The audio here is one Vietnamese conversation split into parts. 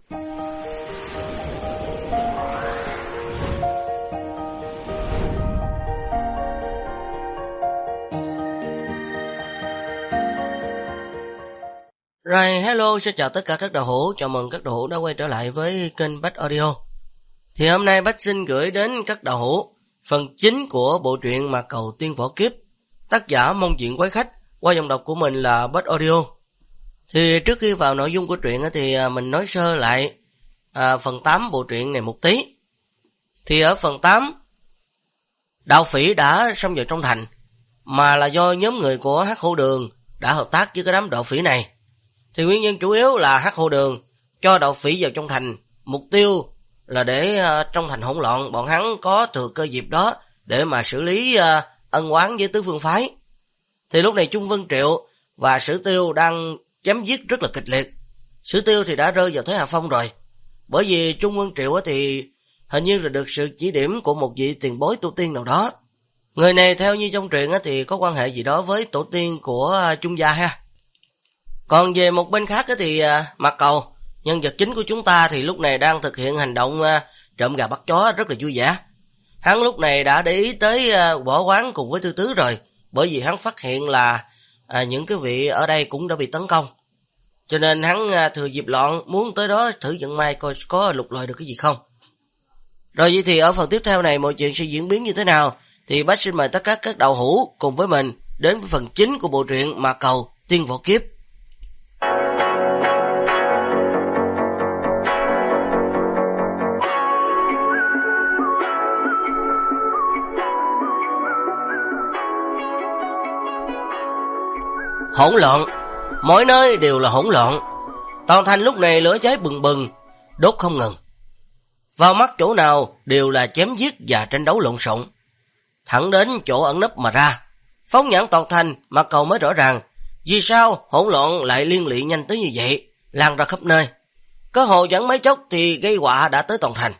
Rồi, hello, xin chào tất cả các đạo hữu, chào mừng các đạo hữu đã quay trở lại với kênh Bách Audio. Thì hôm nay Bách xin gửi đến các đạo hữu phần chính của bộ truyện Mạc Cầu Tiên Võ Kiếp, tác giả Mông Chuyện Quái Khách, qua giọng đọc của mình là Bách Audio. Thì trước khi vào nội dung của truyện thì mình nói sơ lại phần 8 bộ truyện này một tí. Thì ở phần 8, đạo phỉ đã xông vào trong thành, mà là do nhóm người của Hắc Hổ Đường đã hợp tác với cái đám đạo phỉ này. Thì nguyên nhân chủ yếu là Hắc Hổ Đường cho đạo phỉ vào trong thành, mục tiêu là để trong thành hỗn loạn, bọn hắn có thừa cơ dịp đó để mà xử lý ân oán với tứ phương phái. Thì lúc này Trung Vân Triệu và Sử Tiêu đang chém giết rất là kịch liệt. Sử Tiêu thì đã rơi vào thế hạ phong rồi, bởi vì Trung Vân Triệu thì hình như là được sự chỉ điểm của một vị tiền bối tu tiên nào đó. Người này theo như trong truyện thì có quan hệ gì đó với tổ tiên của Trung gia ha. Còn về một bên khác thì Mạc Cầu, nhân vật chính của chúng ta thì lúc này đang thực hiện hành động trộm gà bắt chó rất là vui vẻ. Hắn lúc này đã để ý tới võ quán cùng với Tư Tứ rồi, bởi vì hắn phát hiện là những cái vị ở đây cũng đã bị tấn công. Cho nên hắn thừa dịp loạn muốn tới đó thử vận may coi có lục lọi được cái gì không. Rồi vậy thì ở phần tiếp theo này mọi chuyện sẽ diễn biến như thế nào thì bác xin mời tất cả các đạo hữu cùng với mình đến với phần chính của bộ truyện Mạc Cầu Tiên Võ Kiếp. Hỗn loạn, mỗi nơi đều là hỗn loạn. Toàn thành lúc này lửa cháy bừng bừng, đốt không ngừng. Vào mắt chỗ nào đều là chém giết và tranh đấu lộn xộn. Thẳng đến chỗ ẩn nấp mà ra, phóng nhãn toàn thành, Mạc Cầu mới rõ ràng vì sao hỗn loạn lại liên lụy nhanh tới như vậy, lan ra khắp nơi. Có hồ chẳng mấy chốc thì gây họa đã tới toàn thành.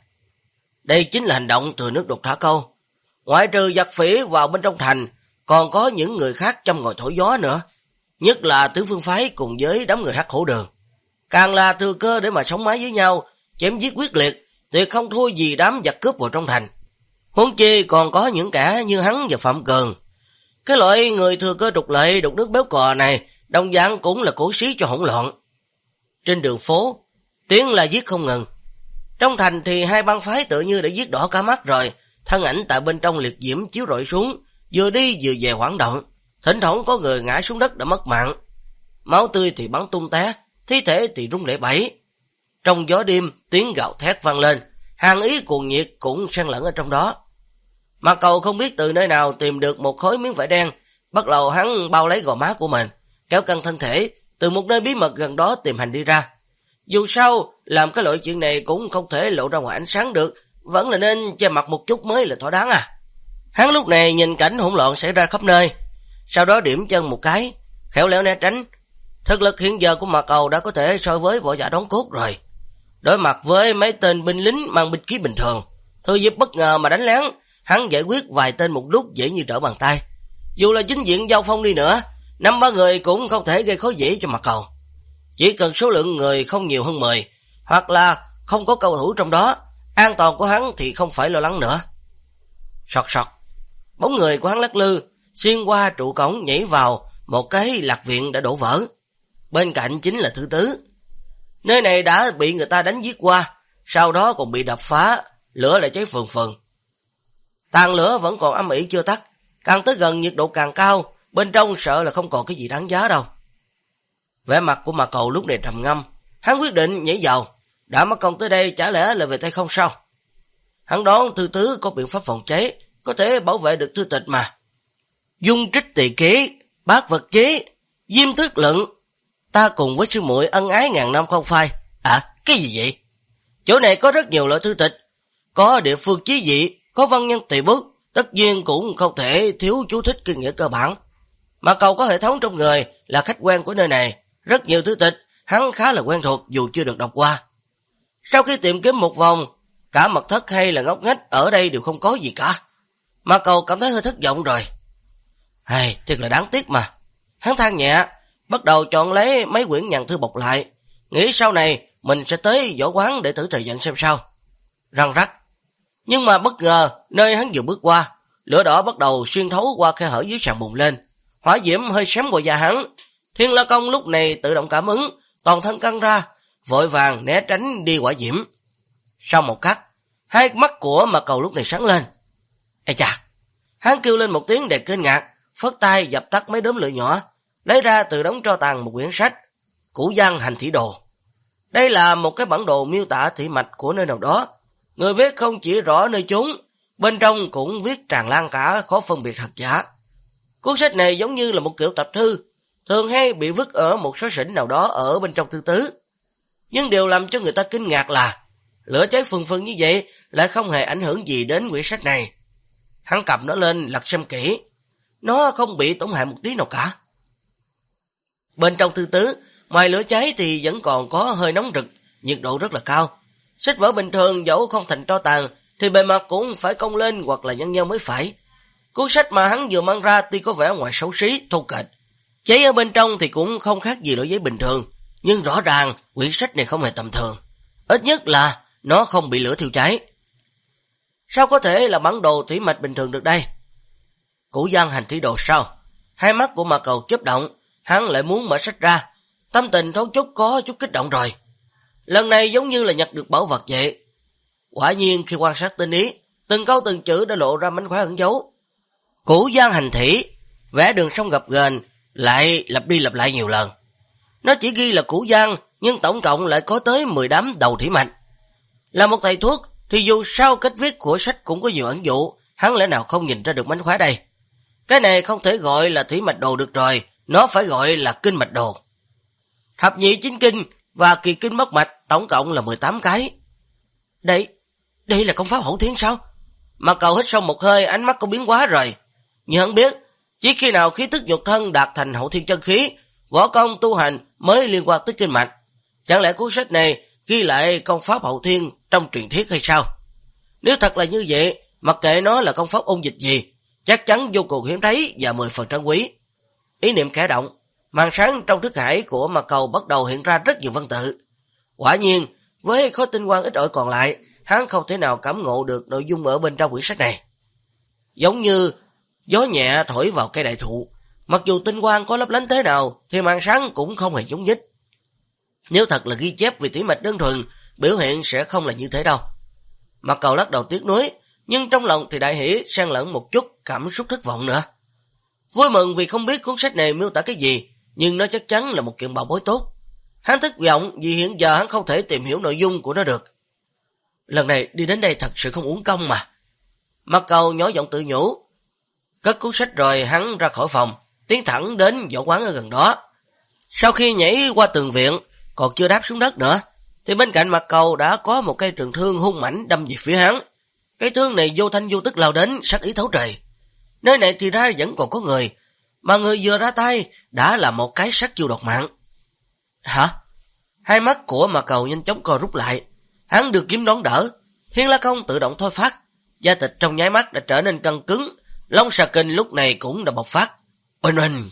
Đây chính là hành động từ nước đột thả câu. Ngoại trừ giặc phỉ vào bên trong thành, còn có những người khác châm ngòi thổi gió nữa. Nhất là tứ phương phái cùng với đám người Hắc Hổ Đường. Càng là thừa cơ để mà sống mái với nhau, chém giết quyết liệt, thì không thua gì đám giặc cướp vào trong thành. Huống chi còn có những kẻ như hắn và Phạm Cường. Cái loại người thừa cơ trục lợi đục nước béo cò này, đồng dạng cũng là cổ xí cho hỗn loạn. Trên đường phố, tiếng là giết không ngừng. Trong thành thì hai bang phái tự như đã giết đỏ cả mắt rồi, thân ảnh tại bên trong liệt diễm chiếu rọi xuống, vừa đi vừa về hoảng động. Thỉnh thoảng có người ngã xuống đất đã mất mạng. Máu tươi thì bắn tung té, thi thể thì rung lẩy bẩy. Trong gió đêm, tiếng gào thét vang lên, hàn ý cuồng nhiệt cũng xen lẫn ở trong đó. Mạc Cầu không biết từ nơi nào tìm được một khối miếng vải đen, bắt đầu hắn bao lấy gò má của mình, kéo căng thân thể, từ một nơi bí mật gần đó tìm hành đi ra. Dù sao, làm cái loại chuyện này cũng không thể lộ ra ngoài ánh sáng được, vẫn là nên che mặt một chút mới là thỏa đáng à. Hắn lúc này nhìn cảnh hỗn loạn xảy ra khắp nơi, sau đó điểm chân một cái, khéo léo né tránh. Thực lực hiện giờ của Mạc Cầu đã có thể so với võ giả đóng cốt rồi. Đối mặt với mấy tên binh lính mang binh khí bình thường, thừa dịp bất ngờ mà đánh lén, hắn giải quyết vài tên một lúc dễ như trở bàn tay. Dù là chính diện giao phong đi nữa, 5-3 người cũng không thể gây khó dễ cho Mạc Cầu. Chỉ cần số lượng người không nhiều hơn 10, hoặc là không có cầu thủ trong đó, an toàn của hắn thì không phải lo lắng nữa. Sọt sọt, bóng người của hắn lắc lư, xuyên qua trụ cổng nhảy vào một cái lạc viện đã đổ vỡ. Bên cạnh chính là Thứ Tứ. Nơi này đã bị người ta đánh giết qua, sau đó còn bị đập phá, lửa lại cháy phừng phừng. Tàn lửa vẫn còn âm ỉ chưa tắt, càng tới gần nhiệt độ càng cao, bên trong sợ là không còn cái gì đáng giá đâu. Vẻ mặt của Mạc Cầu lúc này trầm ngâm, hắn quyết định nhảy vào, đã mất công tới đây chả lẽ là về tay không sao. Hắn đoán Thứ Tứ có biện pháp phòng cháy, có thể bảo vệ được thư tịch mà. Dung trích tỳ kế, bát vật chế, diêm thức luận, ta cùng với sư muội ân ái ngàn năm không phai. À, cái gì vậy? Chỗ này có rất nhiều loại thư tịch, có địa phương chí dị, có văn nhân tỳ bút, tất nhiên cũng không thể thiếu chú thích kinh nghĩa cơ bản. Mà Cầu có hệ thống trong người là khách quen của nơi này, rất nhiều thư tịch, hắn khá là quen thuộc dù chưa được đọc qua. Sau khi tìm kiếm một vòng, cả mật thất hay là ngóc ngách ở đây đều không có gì cả. Mà Cầu cảm thấy hơi thất vọng rồi. Thiệt là đáng tiếc mà. Hắn than nhẹ, bắt đầu chọn lấy mấy quyển nhàn thư bọc lại, nghĩ sau này mình sẽ tới võ quán để thử thời vận xem sao. Răng rắc. Nhưng mà bất ngờ, nơi hắn vừa bước qua, lửa đỏ bắt đầu xuyên thấu qua khe hở dưới sàn bùng lên. Hỏa diễm hơi xém qua da hắn. Thiên La Công lúc này tự động cảm ứng, toàn thân căng ra, vội vàng né tránh đi hỏa diễm. Sau một khắc, hai mắt của Mạc Cầu lúc này sáng lên. Ê chà! Hắn kêu lên một tiếng đầy kinh ngạc, phất tay dập tắt mấy đốm lửa nhỏ, lấy ra từ đống tro tàn một quyển sách, Cửu Giang Hành Thủy Đồ. Đây là một cái bản đồ miêu tả thủy mạch của nơi nào đó. Người viết không chỉ rõ nơi chốn, bên trong cũng viết tràn lan cả, khó phân biệt thật giả. Cuốn sách này giống như là một kiểu tập thư, thường hay bị vứt ở một số sảnh nào đó ở bên trong thư tứ. Nhưng điều làm cho người ta kinh ngạc là lửa cháy phừng phừng như vậy lại không hề ảnh hưởng gì đến quyển sách này. Hắn cầm nó lên lật xem kỹ, nó không bị tổn hại một tí nào cả. Bên trong thư tứ, ngoài lửa cháy thì vẫn còn có hơi nóng rực, nhiệt độ rất là cao. Sách vở bình thường dẫu không thành tro tàn thì bề mặt cũng phải cong lên hoặc là nhăn nheo mới phải. Cuốn sách mà hắn vừa mang ra tuy có vẻ ngoài xấu xí, thô kệch, cháy ở bên trong thì cũng không khác gì lửa giấy bình thường, nhưng rõ ràng quyển sách này không hề tầm thường. Ít nhất là nó không bị lửa thiêu cháy. Sao có thể là bản đồ thủy mạch bình thường được đây? Cửu Giang Hành Thủy Đồ sao? Hai mắt của Mạc Cầu chớp động, hắn lại muốn mở sách ra. Tâm tình thoáng chút có chút kích động rồi. Lần này giống như là nhặt được bảo vật vậy. Quả nhiên khi quan sát tinh ý, từng câu từng chữ đã lộ ra mánh khóe ẩn dấu. Cửu Giang Hành Thủy, vẽ đường sông gập ghềnh, lại lặp đi lặp lại nhiều lần. Nó chỉ ghi là Cửu Giang, nhưng tổng cộng lại có tới 10 đám đầu thủy mạch. Là một thầy thuốc, thì dù sao cách viết của sách cũng có nhiều ẩn dụ, hắn lẽ nào không nhìn ra được mánh khóe đây. Cái này không thể gọi là thủy mạch đồ được rồi, nó phải gọi là kinh mạch đồ. Thập nhị chính kinh và kỳ kinh mất mạch tổng cộng là 18 cái. Đây là công pháp hậu thiên sao? Mạc Cầu hít sâu một hơi, ánh mắt có biến hóa rồi. Nhưng hắn biết, chỉ khi nào khí tức nhục thân đạt thành hậu thiên chân khí, võ công tu hành mới liên quan tới kinh mạch. Chẳng lẽ cuốn sách này ghi lại công pháp hậu thiên trong truyền thuyết hay sao? Nếu thật là như vậy, mặc kệ nó là công pháp ôn dịch gì, chắc chắn vô cùng hiếm thấy và 10 phần trân quý. Ý niệm khẽ động, màn sáng trong thức hải của Mạc Cầu bắt đầu hiện ra rất nhiều văn tự. Quả nhiên, với khối tinh quang ít ỏi còn lại, hắn không thể nào cảm ngộ được nội dung ở bên trong quyển sách này. Giống như gió nhẹ thổi vào cây đại thụ, mặc dù tinh quang có lấp lánh thế nào thì màn sáng cũng không hề nhúc nhích. Nếu thật là ghi chép về thủy mạch đơn thuần, biểu hiện sẽ không là như thế đâu. Mạc Cầu lắc đầu tiếc nuối, nhưng trong lòng thì đại hỉ xen lẫn một chút cảm xúc thất vọng nữa. Vui mừng vì không biết cuốn sách này miêu tả cái gì, nhưng nó chắc chắn là một kiện bảo bối tốt. Hắn thất vọng vì hiện giờ hắn không thể tìm hiểu nội dung của nó được. Lần này đi đến đây thật sự không uổng công mà. Mạc Cầu nhỏ giọng tự nhủ. Cất cuốn sách rồi hắn ra khỏi phòng, tiến thẳng đến võ quán ở gần đó. Sau khi nhảy qua tường viện, còn chưa đáp xuống đất nữa, thì bên cạnh Mạc Cầu đã có một cây trường thương hung mãnh đâm về phía hắn. Cái thương này vô thanh vô tức lao đến, sát ý thấu trời. Nơi này thì ra vẫn còn có người, mà người vừa ra tay đã là một cái sát chiêu đột mạng. Hả? Hai mắt của Mạc Cầu nhanh chóng co rút lại. Hắn được kiếm đón đỡ, Thiên La Công tự động thôi phát, da thịt trong nháy mắt đã trở nên căng cứng, Long Xà Kinh lúc này cũng đã bộc phát. Oanh oanh.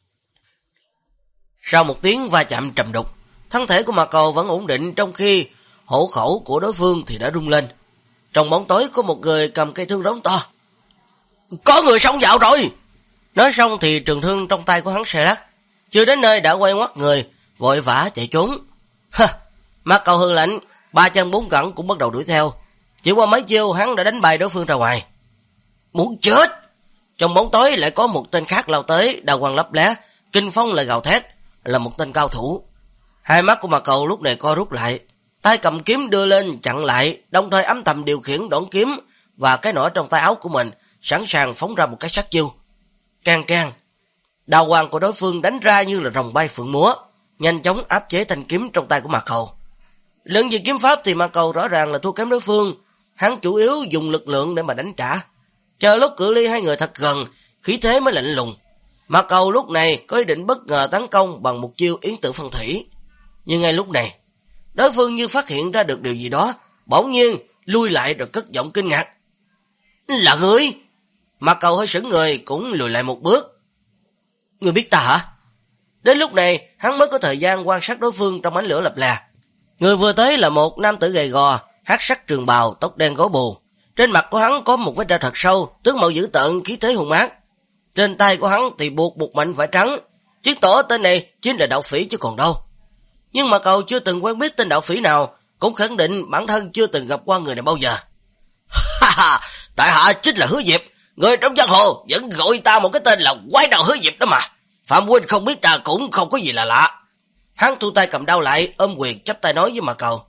Sau một tiếng va chạm trầm đục, thân thể của Mạc Cầu vẫn ổn định, trong khi hổ khẩu của đối phương thì đã rung lên. Trong bóng tối có một người cầm cây thương rống to. Có người xông vào rồi! Nói xong thì trường thương trong tay của hắn xe lắc, chưa đến nơi đã quay ngoắt người, vội vã chạy trốn. Mạc Cầu hừ lạnh, ba chân bốn cẳng cũng bắt đầu đuổi theo. Chỉ qua mấy chiêu hắn đã đánh bay đối phương ra ngoài. Muốn chết! Trong bóng tối lại có một tên khác lao tới, đào quang lấp lé, kinh phong lại gào thét, là một tên cao thủ. Hai mắt của Mạc Cầu lúc này co rút lại, tay cầm kiếm đưa lên chặn lại, đồng thời âm thầm điều khiển đoạn kiếm và cái nỏ trong tay áo của mình, sẵn sàng phóng ra một cái sát chiêu. Can can. Đào quang của đối phương đánh ra như là rồng bay phượng múa, nhanh chóng áp chế thanh kiếm trong tay của Mạc Cầu. Luận về kiếm pháp thì Mạc Cầu rõ ràng là thua kém đối phương, hắn chủ yếu dùng lực lượng để mà đánh trả. Chờ lúc cự ly hai người thật gần, khí thế mới lạnh lùng. Mạc Cầu lúc này có ý định bất ngờ tấn công bằng một chiêu yến tử phân thủy. Nhưng ngay lúc này, đối phương như phát hiện ra được điều gì đó, bỗng nhiên lui lại rồi cất giọng kinh ngạc. Là ngươi? Mạc Cầu hơi sững người cũng lùi lại một bước. Ngươi biết ta hả? Đến lúc này, hắn mới có thời gian quan sát đối phương trong ánh lửa lập lè. Người vừa tới là một nam tử gầy gò, hắc sắc trường bào, tóc đen gối bù. Trên mặt của hắn có một vết râu thật sâu, tướng mạo dữ tợn, khí thế hung ác. Trên tay của hắn thì buộc một mảnh vải trắng, chứng tỏ tên này chính là đạo phỉ chứ còn đâu. Nhưng mà cậu chưa từng quen biết tên đạo phỉ nào, cũng khẳng định bản thân chưa từng gặp qua người này bao giờ. Ha ha, tại hạ chính là Hứa Diệp, người trong giang hồ vẫn gọi ta một cái tên là Quái Đao Hứa Diệp đó mà. Phạm huynh không biết ta cũng không có gì là lạ. Hắn thu tay cầm đao lại, ôm quyền chắp tay nói với Mạc Cầu.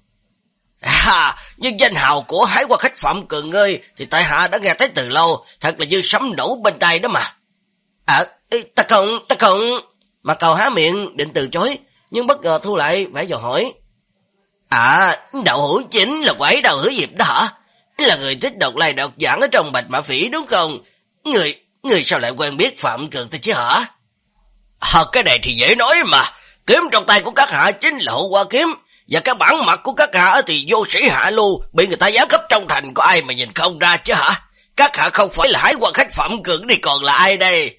Nhưng danh hào của Hải Hoa Khách Phạm Cường ơi thì tại hạ đã nghe thấy từ lâu, thật là như sấm nổ bên tai đó mà. Ta không. Mạc Cầu há miệng định từ chối, nhưng bất ngờ thu lại vẻ dò hỏi. Đạo hữu chính là Quái Đao Hứa Diệp đó hả? Là người thích độc lai độc giảng ở trong Bạch Mã Phỉ đúng không? Người sao lại quen biết Phạm Cường thế chứ hả? Cái này thì dễ nói mà. Kiếm trong tay của các hạ chính là Hộ Hoa Kiếm, và cái bản mặt của các hạ thì vô sĩ hạ lưu, bị người ta giáng cấp trong thành, có ai mà nhìn không ra chứ hả? Các hạ không phải là Hải Hoa Khách Phạm Cường thì còn là ai đây?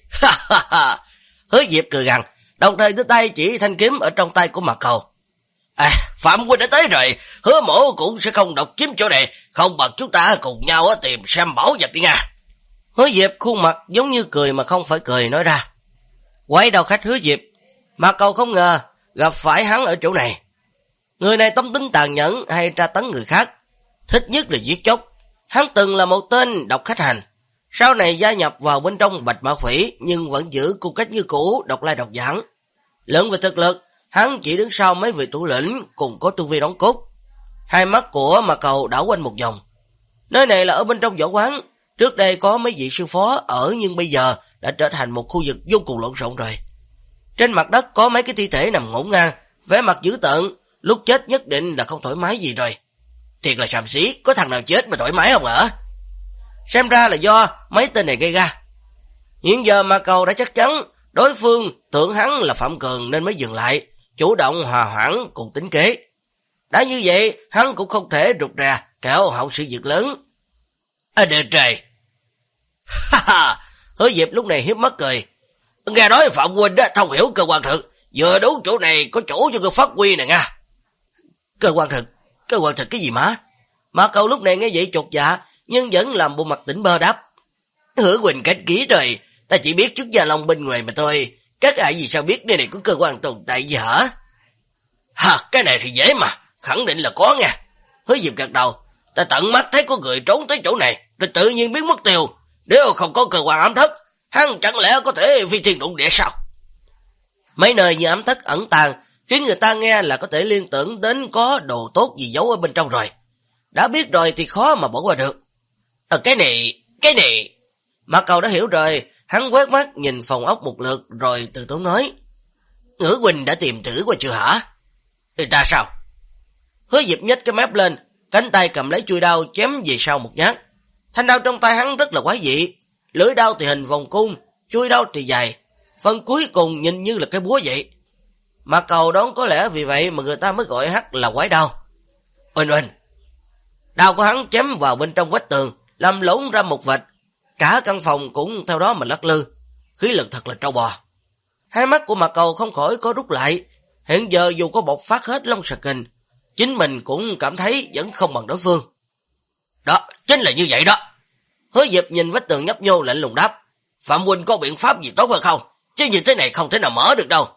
Hứa Diệp cười gằn, đồng thời đưa tay chỉ thanh kiếm ở trong tay của Mạc Cầu. Phạm huynh đã tới rồi, Hứa mổ cũng sẽ không độc chiếm chỗ này, không bằng chúng ta cùng nhau tìm xem bảo vật đi nha. Hứa Diệp khuôn mặt giống như cười mà không phải cười nói ra. Quái Đao Khách Hứa Diệp, Mạc Cầu không ngờ gặp phải hắn ở chỗ này. Người này tâm tính tàn nhẫn hay tra tấn người khác, thích nhất là giết chóc. Hắn từng là một tên độc khách hành, sau này gia nhập vào bên trong Bạch Mã Phỉ, nhưng vẫn giữ cung cách như cũ, độc lai độc giảng. Luận về thực lực, hắn chỉ đứng sau mấy vị thủ lĩnh cùng có tu vi đóng cốt. Hai mắt của Mạc Cầu đảo quanh một vòng. Nơi này là ở bên trong võ quán, trước đây có mấy vị sư phó ở, nhưng bây giờ đã trở thành một khu vực vô cùng lộn xộn rồi. Trên mặt đất có mấy cái thi thể nằm ngổn ngang, vẻ mặt dữ tợn, lúc chết nhất định là không thoải mái gì rồi. Thiệt là xàm xí, có thằng nào chết mà thoải mái không hả? Xem ra là do mấy tên này gây ra. Hiện giờ Mạc Cầu đã chắc chắn đối phương tưởng hắn là Phạm Cường nên mới dừng lại, chủ động hòa hoãn cùng tính kế. Đã như vậy, hắn cũng không thể rụt rè, kẻo hậu sự việc lớn. Đời trời! Hứa Diệp lúc này hiếp mắt cười. Nghe nói Phạm huynh đó thông hiểu cơ quan thực, vừa đúng chỗ này có chỗ cho người phát huy nè nha. Cơ quan thực cái gì mà? Mạc Cầu lúc này nghe vậy chột dạ, nhưng vẫn làm bộ mặt tỉnh bơ đáp. Hứa huynh cách kỹ rồi, ta chỉ biết chút Gia Long bên ngoài mà thôi. Các ai gì sao biết nơi này có cơ quan tồn tại gì hả? Cái này thì dễ mà, khẳng định là có nha. Hứa Diệp gật đầu, ta tận mắt thấy có người trốn tới chỗ này, rồi tự nhiên biến mất tiêu. Nếu không có cơ quan ám thất, hắn chẳng lẽ có thể phi thiên đụng địa sao? Mấy nơi như ám thất ẩn tàng, khiến người ta nghe là có thể liên tưởng đến có đồ tốt gì giấu ở bên trong rồi. Đã biết rồi thì khó mà bỏ qua được. Cái này... Mạc Cầu đã hiểu rồi, hắn quét mắt nhìn phòng ốc một lượt rồi từ tốn nói. Hứa huynh đã tìm thử qua chưa hả? Ta sao? Hứa Diệp nhếch cái mép lên, cánh tay cầm lấy chuôi đao chém về sau một nhát. Thanh đao trong tay hắn rất là quái dị, lưỡi đao thì hình vòng cung, chuôi đao thì dài, phần cuối cùng nhìn như là cái búa vậy. Mạc Cầu đoán có lẽ vì vậy mà người ta mới gọi hắn là Quái Đao. Oanh! Đao của hắn chém vào bên trong vách tường, làm lỗn ra một vệt, cả căn phòng cũng theo đó mà lắc lư, khí lực thật là trâu bò. Hai mắt của Mạc Cầu không khỏi có rút lại, hiện giờ dù có bộc phát hết Long Sà Kình, chính mình cũng cảm thấy vẫn không bằng đối phương. Đó, chính là như vậy đó. Hứa Diệp nhìn vách tường nhấp nhô lạnh lùng đáp. Phạm huynh có biện pháp gì tốt hơn không? Chứ như thế này không thể nào mở được đâu.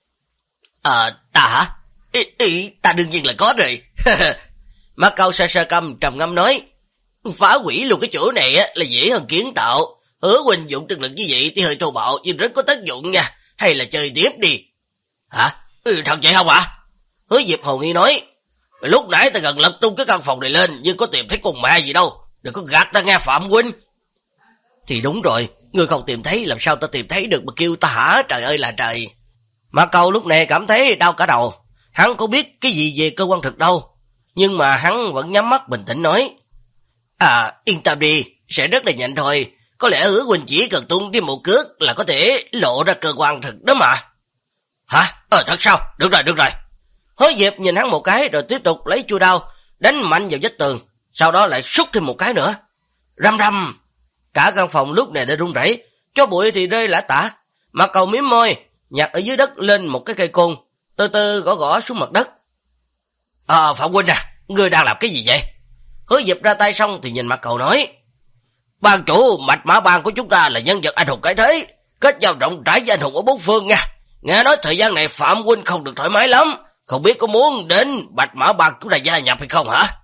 Ta hả? Ta đương nhiên là có rồi. Mạc Cầu sờ cầm trầm ngâm nói. Phá hủy luôn cái chỗ này là dễ hơn kiến tạo. Hứa huynh dụng thực lực như vậy thì hơi thô bạo nhưng rất có tác dụng nha. Hay là chơi tiếp đi. Hả? Thật vậy không ạ? Hứa Diệp hồ nghi nói. Lúc nãy ta gần lật tung cái căn phòng này lên, nhưng có tìm thấy con ma gì đâu. Đừng có gạt ta nghe Phạm huynh. Thì đúng rồi, ngươi không tìm thấy làm sao ta tìm thấy được mà kêu ta hả? Trời ơi là trời. Mạc Cầu lúc này cảm thấy đau cả đầu. Hắn có biết cái gì về cơ quan thực đâu, nhưng mà hắn vẫn nhắm mắt bình tĩnh nói. Yên tâm đi, sẽ rất là nhanh thôi. Có lẽ Hứa huynh chỉ cần tung đi một cước là có thể lộ ra cơ quan thực đó mà. Hả? Thật sao? Được rồi. Hứa Diệp nhìn hắn một cái rồi tiếp tục lấy chuôi đao đánh mạnh vào vách tường, sau đó lại xúc thêm một cái nữa. Răm răm. Cả căn phòng lúc này đã rung rẩy, cho bụi thì rơi lả tả. Mạc Cầu mím môi, nhặt ở dưới đất lên một cái cây côn, từ từ gõ xuống mặt đất. Phạm huynh à, ngươi đang làm cái gì vậy? Hứa Diệp ra tay xong thì nhìn Mạc Cầu nói, ban chủ Mạch Mã Bang của chúng ta là nhân vật anh hùng cái thế, kết giao rộng rãi với anh hùng ở bốn phương nha. Nghe nói thời gian này Phạm huynh không được thoải mái lắm, không biết có muốn đến Bạch Mã Bang chúng ta gia nhập hay không hả?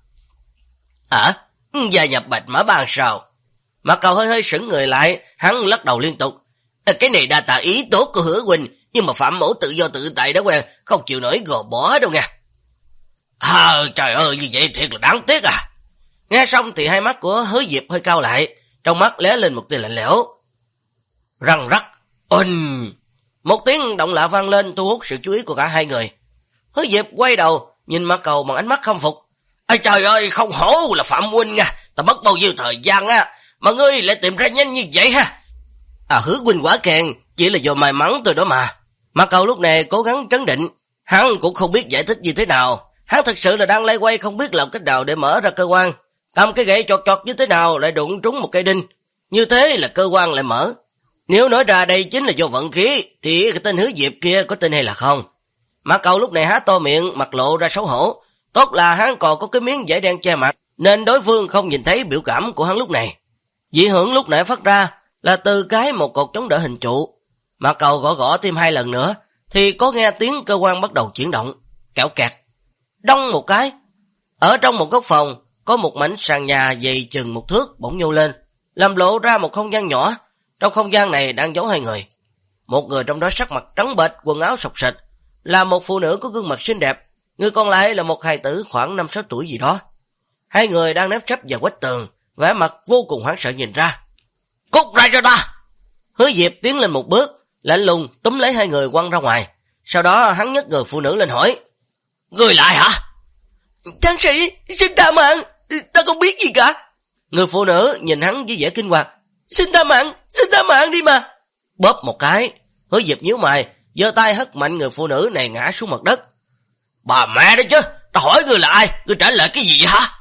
Gia nhập Bạch Mã Bang sao? Mạc Cầu hơi sững người lại, hắn lắc đầu liên tục. Cái này đa tạ ý tốt của Hứa huynh, nhưng mà Phạm mẫu tự do tự tại đã quen, không chịu nổi gò bó đâu nha. Trời ơi, như vậy thiệt là đáng tiếc à. Nghe xong thì hai mắt của Hứa Diệp hơi cao lại, trong mắt lóe lên một tia lạnh lẽo. Răng rắc, một tiếng động lạ vang lên thu hút sự chú ý của cả hai người. Hứa Diệp quay đầu, nhìn Mạc Cầu bằng ánh mắt khâm phục. Trời ơi, không hổ là Phạm huynh nha, ta mất bao nhiêu thời gian á, mà ngươi lại tìm ra nhanh như vậy ha. Hứa huynh quả kèn, chỉ là do may mắn tôi đó mà. Mạc Cầu lúc này cố gắng trấn định, hắn cũng không biết giải thích như thế nào. Hắn thật sự là đang lay quay không biết làm cách nào để mở ra cơ quan. Cầm cái gậy chọt như thế nào lại đụng trúng một cây đinh. Như thế là cơ quan lại mở. Nếu nói ra đây chính là do vận khí, thì cái tên Hứa Diệp kia có tin hay là không? Mạc Cầu lúc này há to miệng, mặt lộ ra xấu hổ. Tốt là hắn còn có cái miếng vải đen che mặt, nên đối phương không nhìn thấy biểu cảm của hắn lúc này. Dị hưởng lúc nãy phát ra là từ một cột chống đỡ hình trụ. Mạc Cầu gõ thêm 2 lần nữa, thì có nghe tiếng cơ quan bắt đầu chuyển động. Kẹo kẹt. Đong một cái. Ở trong một góc phòng, có một mảnh sàn nhà dày chừng 1 thước bỗng nhô lên, làm lộ ra một không gian nhỏ. Trong không gian này đang giấu 2 người. Một người trong đó sắc mặt trắng bệch, quần áo xộc xệch, là một phụ nữ có gương mặt xinh đẹp. Người còn lại là một hài tử khoảng 5-6 tuổi gì đó. 2 người đang nép sấp vào vách tường, vẻ mặt vô cùng hoảng sợ nhìn ra. Cút ra cho ta! Hứa Diệp tiến lên một bước, lạnh lùng túm lấy 2 người quăng ra ngoài. Sau đó hắn nhấc người phụ nữ lên hỏi, ngươi lại hả? Tráng sĩ, xin tha mạng, ta không biết gì cả. Người phụ nữ nhìn hắn với vẻ kinh hoàng, xin tha mạng đi mà. Bóp một cái, Hứa Diệp nhíu mày, giơ tay hất mạnh người phụ nữ này ngã xuống mặt đất. Bà mẹ đó chứ, ta hỏi ngươi là ai, ngươi trả lời cái gì vậy hả?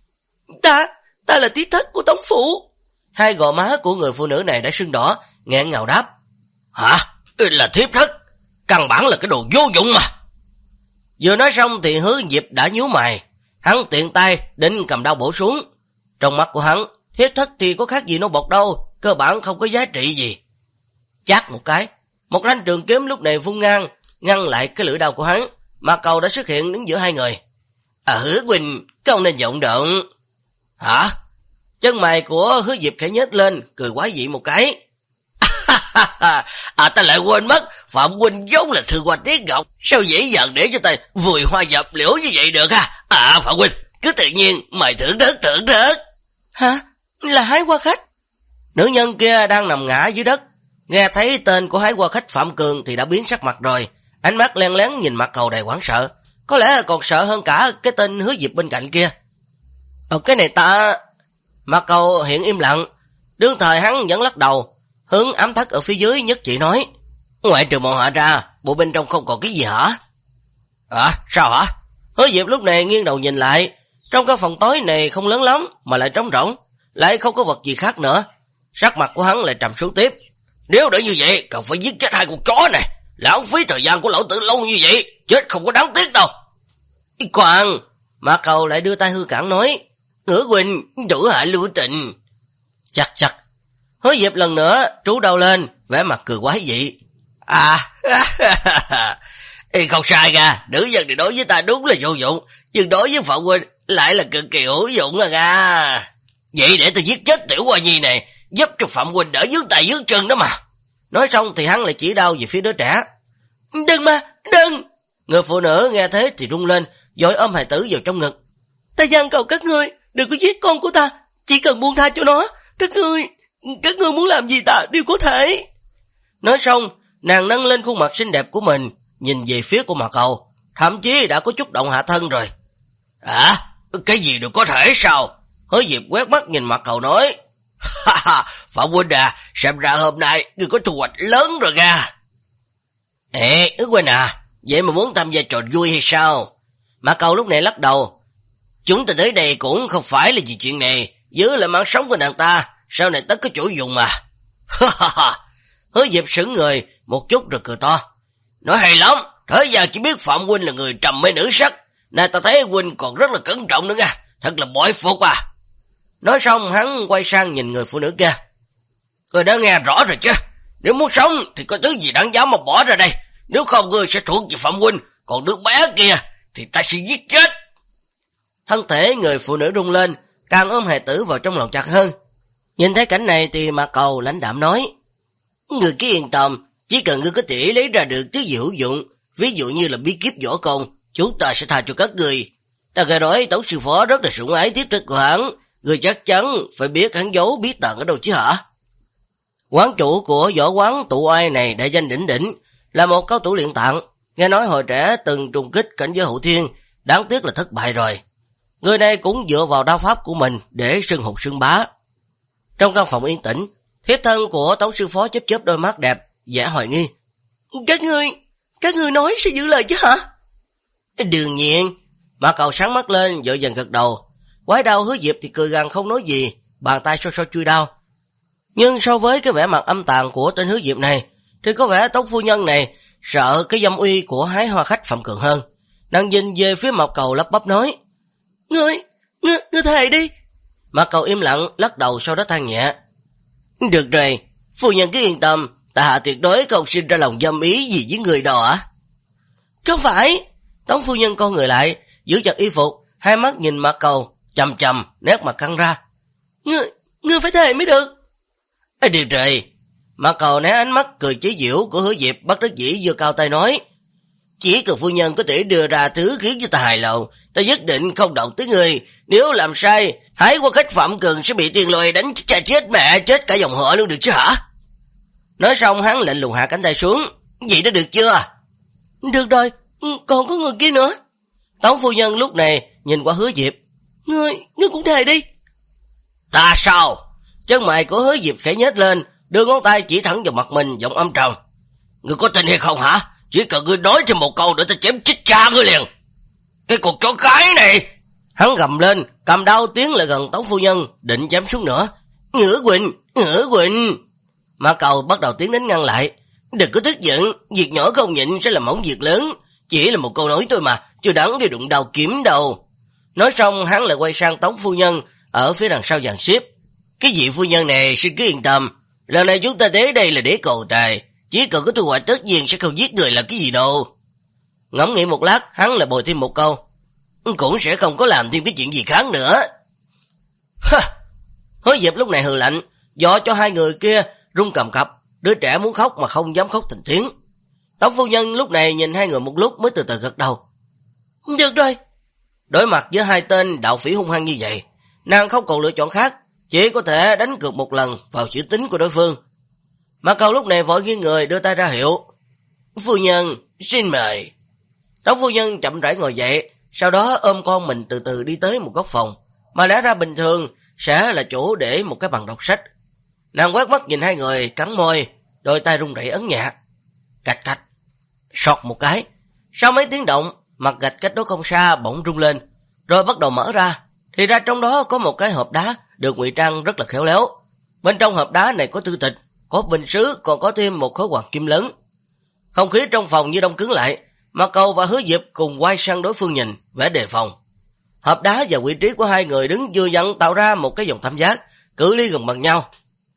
Ta là tiếp thất của tống phủ. 2 gò má của người phụ nữ này đã sưng đỏ, nghẹn ngào đáp. Hả? Là thiếp thất? Căn bản là cái đồ vô dụng mà. Vừa nói xong thì Hứa Diệp đã nhíu mày, hắn tiện tay định cầm đao bổ xuống. Trong mắt của hắn, thiếp thất thì có khác gì nô bột đâu, cơ bản không có giá trị gì. Chát một cái, một thanh trường kiếm lúc này vung ngang, ngăn lại cái lưỡi đao của hắn. Mạc Cầu đã xuất hiện đứng giữa 2 người. Hứa huynh, không nên vọng động. Hả? Chân mày của Hứa Diệp khẽ nhếch lên, cười quái dị một cái. Ta lại quên mất, Phạm huynh vốn là thư hoa tiết ngọc, sao dễ dàng để cho ta vùi hoa dập liễu như vậy được ha? Phạm huynh, cứ tự nhiên, mời thưởng thức. Hả? Là hái hoa khách? Nữ nhân kia đang nằm ngã dưới đất, nghe thấy tên của hái hoa khách Phạm Cường thì đã biến sắc mặt rồi, ánh mắt len lén nhìn Mạc Cầu đầy hoảng sợ, có lẽ còn sợ hơn cả cái tên Hứa Diệp bên cạnh kia. Cái này ta... Mạc Cầu hiện im lặng, đương thời hắn vẫn lắc đầu, hướng ám thất ở phía dưới nhất chỉ nói, ngoại trừ bọn họ ra, bộ bên trong không còn cái gì hả? Sao hả? Hứa Diệp lúc này nghiêng đầu nhìn lại, trong cái phòng tối này không lớn lắm mà lại trống rỗng, lại không có vật gì khác nữa. Sắc mặt của hắn lại trầm xuống tiếp. Nếu để như vậy, cần phải giết chết 2 con chó này, lãng phí thời gian của lão tử lâu như vậy, chết không có đáng tiếc đâu. Khoan, Mạc Cầu lại đưa tay hư cản nói, Hứa huynh, đủ hạ lưu trình. Chắc. Hứa Diệp lần nữa trú đầu lên, vẻ mặt cười quái dị. Không sai ra, nữ nhân thì đối với ta đúng là vô dụng, nhưng đối với Phạm huynh lại là cực kỳ hữu dụng ra. Vậy để ta giết chết Tiểu Hoa Nhi này, giúp cho Phạm huynh đỡ vướng tay vướng chân đó mà. Nói xong thì hắn lại chỉ đau về phía đứa trẻ. Đừng! Người phụ nữ nghe thế thì rung lên, vội ôm hài tử vào trong ngực. Ta van cầu các ngươi, đừng có giết con của ta, chỉ cần buông tha cho nó. Các ngươi muốn làm gì ta đều có thể. Nói xong, nàng nâng lên khuôn mặt xinh đẹp của mình, nhìn về phía của Mạc Cầu, thậm chí đã có chút động hạ thân rồi. Cái gì đều có thể sao? Hứa Diệp quét mắt nhìn Mạc Cầu nói, Phạm huynh à, xem ra hôm nay ngươi có thu hoạch lớn rồi ra. Hứa huynh à, vậy mà muốn tham gia trò vui hay sao? Mạc Cầu lúc này lắc đầu. Chúng ta tới đây cũng không phải là vì chuyện này, giữ lại mạng sống của nàng ta, sau này tất có chỗ dùng mà. Hứa Diệp sững người một chút rồi cười to. Nói hay lắm, thế giờ chỉ biết Phạm huynh là người trầm mê nữ sắc, Này ta thấy huynh còn rất là cẩn trọng nữa nha, thật là bội phục à. Nói xong hắn quay sang nhìn người phụ nữ kia. Người đã nghe rõ rồi chứ, nếu muốn sống thì có thứ gì đáng giá mà bỏ ra đây, nếu không ngươi sẽ thuộc về Phạm huynh, còn đứa bé kia thì ta sẽ giết chết. Thân thể người phụ nữ rung lên, càng ôm hài tử vào trong lòng chặt hơn. Nhìn thấy cảnh này thì Mạc Cầu lãnh đạm nói, người cứ yên tâm, chỉ cần ngươi có thể lấy ra được thứ gì hữu dụng, ví dụ như là bí kíp võ công, chúng ta sẽ tha cho các người. Ta nghe nói Tống sư phó rất là sủng ái tiếp trách của hắn, người chắc chắn phải biết hắn giấu bí tận ở đâu chứ hả? Quán chủ của võ quán tụ oai này đại danh đỉnh đỉnh, là một cao thủ luyện tạng, nghe nói hồi trẻ từng trùng kích cảnh giới hậu thiên, đáng tiếc là thất bại rồi. Người này cũng dựa vào đao pháp của mình để xưng hùng xưng bá. Trong căn phòng yên tĩnh, thiếp thân của Tống sư phó chớp chớp đôi mắt đẹp, vẻ hoài nghi. Các ngươi nói sẽ giữ lời chứ hả? Đương nhiên. Mạc Cầu sáng mắt lên, vội vàng gật đầu. Quái đao Hứa Diệp thì cười gằn không nói gì, bàn tay so chui đao. Nhưng so với cái vẻ mặt âm tàn của tên Hứa Diệp này, thì có vẻ Tống phu nhân này sợ cái dâm uy của hái hoa khách Phạm Cường hơn. Nàng nhìn về phía Mạc Cầu lắp bắp nói, Ngươi thề đi. Mạc Cầu im lặng, lắc đầu sau đó than nhẹ. Được rồi, phu nhân cứ yên tâm, ta hạ tuyệt đối không sinh ra lòng dâm ý gì với người đó à? Không phải. Tống phu nhân con người lại, giữ chặt y phục, hai mắt nhìn Mạc Cầu, chầm chầm, nét mặt căng ra. Ngươi phải thề mới được. Được rồi. Mạc Cầu né ánh mắt cười chế giễu của Hứa Diệp, bất đắc dĩ giơ cao tay nói, chỉ cần phu nhân có thể đưa ra thứ khiến cho ta hài lòng, ta nhất định không động tới người. Nếu làm sai, hái qua khách Phạm Cường sẽ bị tiền lôi đánh cha chết mẹ, chết cả dòng họ luôn được chứ hả? Nói xong hắn lạnh lùng hạ cánh tay xuống. Vậy đã được chưa? Được rồi, còn có người kia nữa. Tống phu nhân lúc này nhìn qua Hứa Diệp. Ngươi cũng thề đi. Ta sao? Chân mày của Hứa Diệp khẽ nhếch lên, đưa ngón tay chỉ thẳng vào mặt mình, giọng âm trầm. Ngươi có tin hay không hả? Chỉ cần ngươi nói thêm một câu để ta chém chết cha ngươi liền. Cái cuộc chó cái này. Hắn gầm lên, cầm đao tiến lại gần Tống phu nhân, định chém xuống nữa. Ngửa Quỳnh. Mạc Cầu bắt đầu tiến đến ngăn lại. Đừng có tức giận, việc nhỏ không nhịn sẽ làm hỏng việc lớn. Chỉ là một câu nói thôi mà, chưa đáng đi đụng đầu kiếm đâu. Nói xong hắn lại quay sang Tống phu nhân ở phía đằng sau dàn xếp. Cái vị phu nhân này xin cứ yên tâm, lần này chúng ta đến đây là để cầu tài, chỉ cần có thu hoạch tất nhiên sẽ không giết người là cái gì đâu. Ngẫm nghĩ một lát, hắn lại bồi thêm một câu. Cũng sẽ không có làm thêm cái chuyện gì khác nữa. Hứa Diệp lúc này hừ lạnh, dọ cho hai người kia run cầm cập, đứa trẻ muốn khóc mà không dám khóc thành tiếng. Tống phu nhân lúc này nhìn hai người một lúc mới từ từ gật đầu. Được rồi. Đối mặt với hai tên đạo phỉ hung hăng như vậy, nàng không còn lựa chọn khác, chỉ có thể đánh cược một lần vào chữ tính của đối phương. Mạc Cầu lúc này vội nghiêng người đưa tay ra hiệu. Phu nhân, xin mời. Tống phu nhân chậm rãi ngồi dậy, sau đó ôm con mình từ từ đi tới một góc phòng, mà lẽ ra bình thường sẽ là chỗ để một cái bàn đọc sách. Nàng quét mắt nhìn hai người, cắn môi, đôi tay run rẩy ấn nhẹ. Cạch cạch, sọt một cái. Sau mấy tiếng động, mặt gạch cách đó không xa bỗng rung lên, rồi bắt đầu mở ra. Thì ra trong đó có một cái hộp đá được ngụy trang rất là khéo léo. Bên trong hộp đá này có thư tịch, có bình sứ, còn có thêm một khối hoàng kim lớn. Không khí trong phòng như đông cứng lại. Mạc Cầu và Hứa Diệp cùng quay sang đối phương nhìn, vẻ đề phòng. Hộp đá và vị trí của hai người đứng vừa vặn tạo ra một cái vòng tam giác, cự ly gần bằng nhau.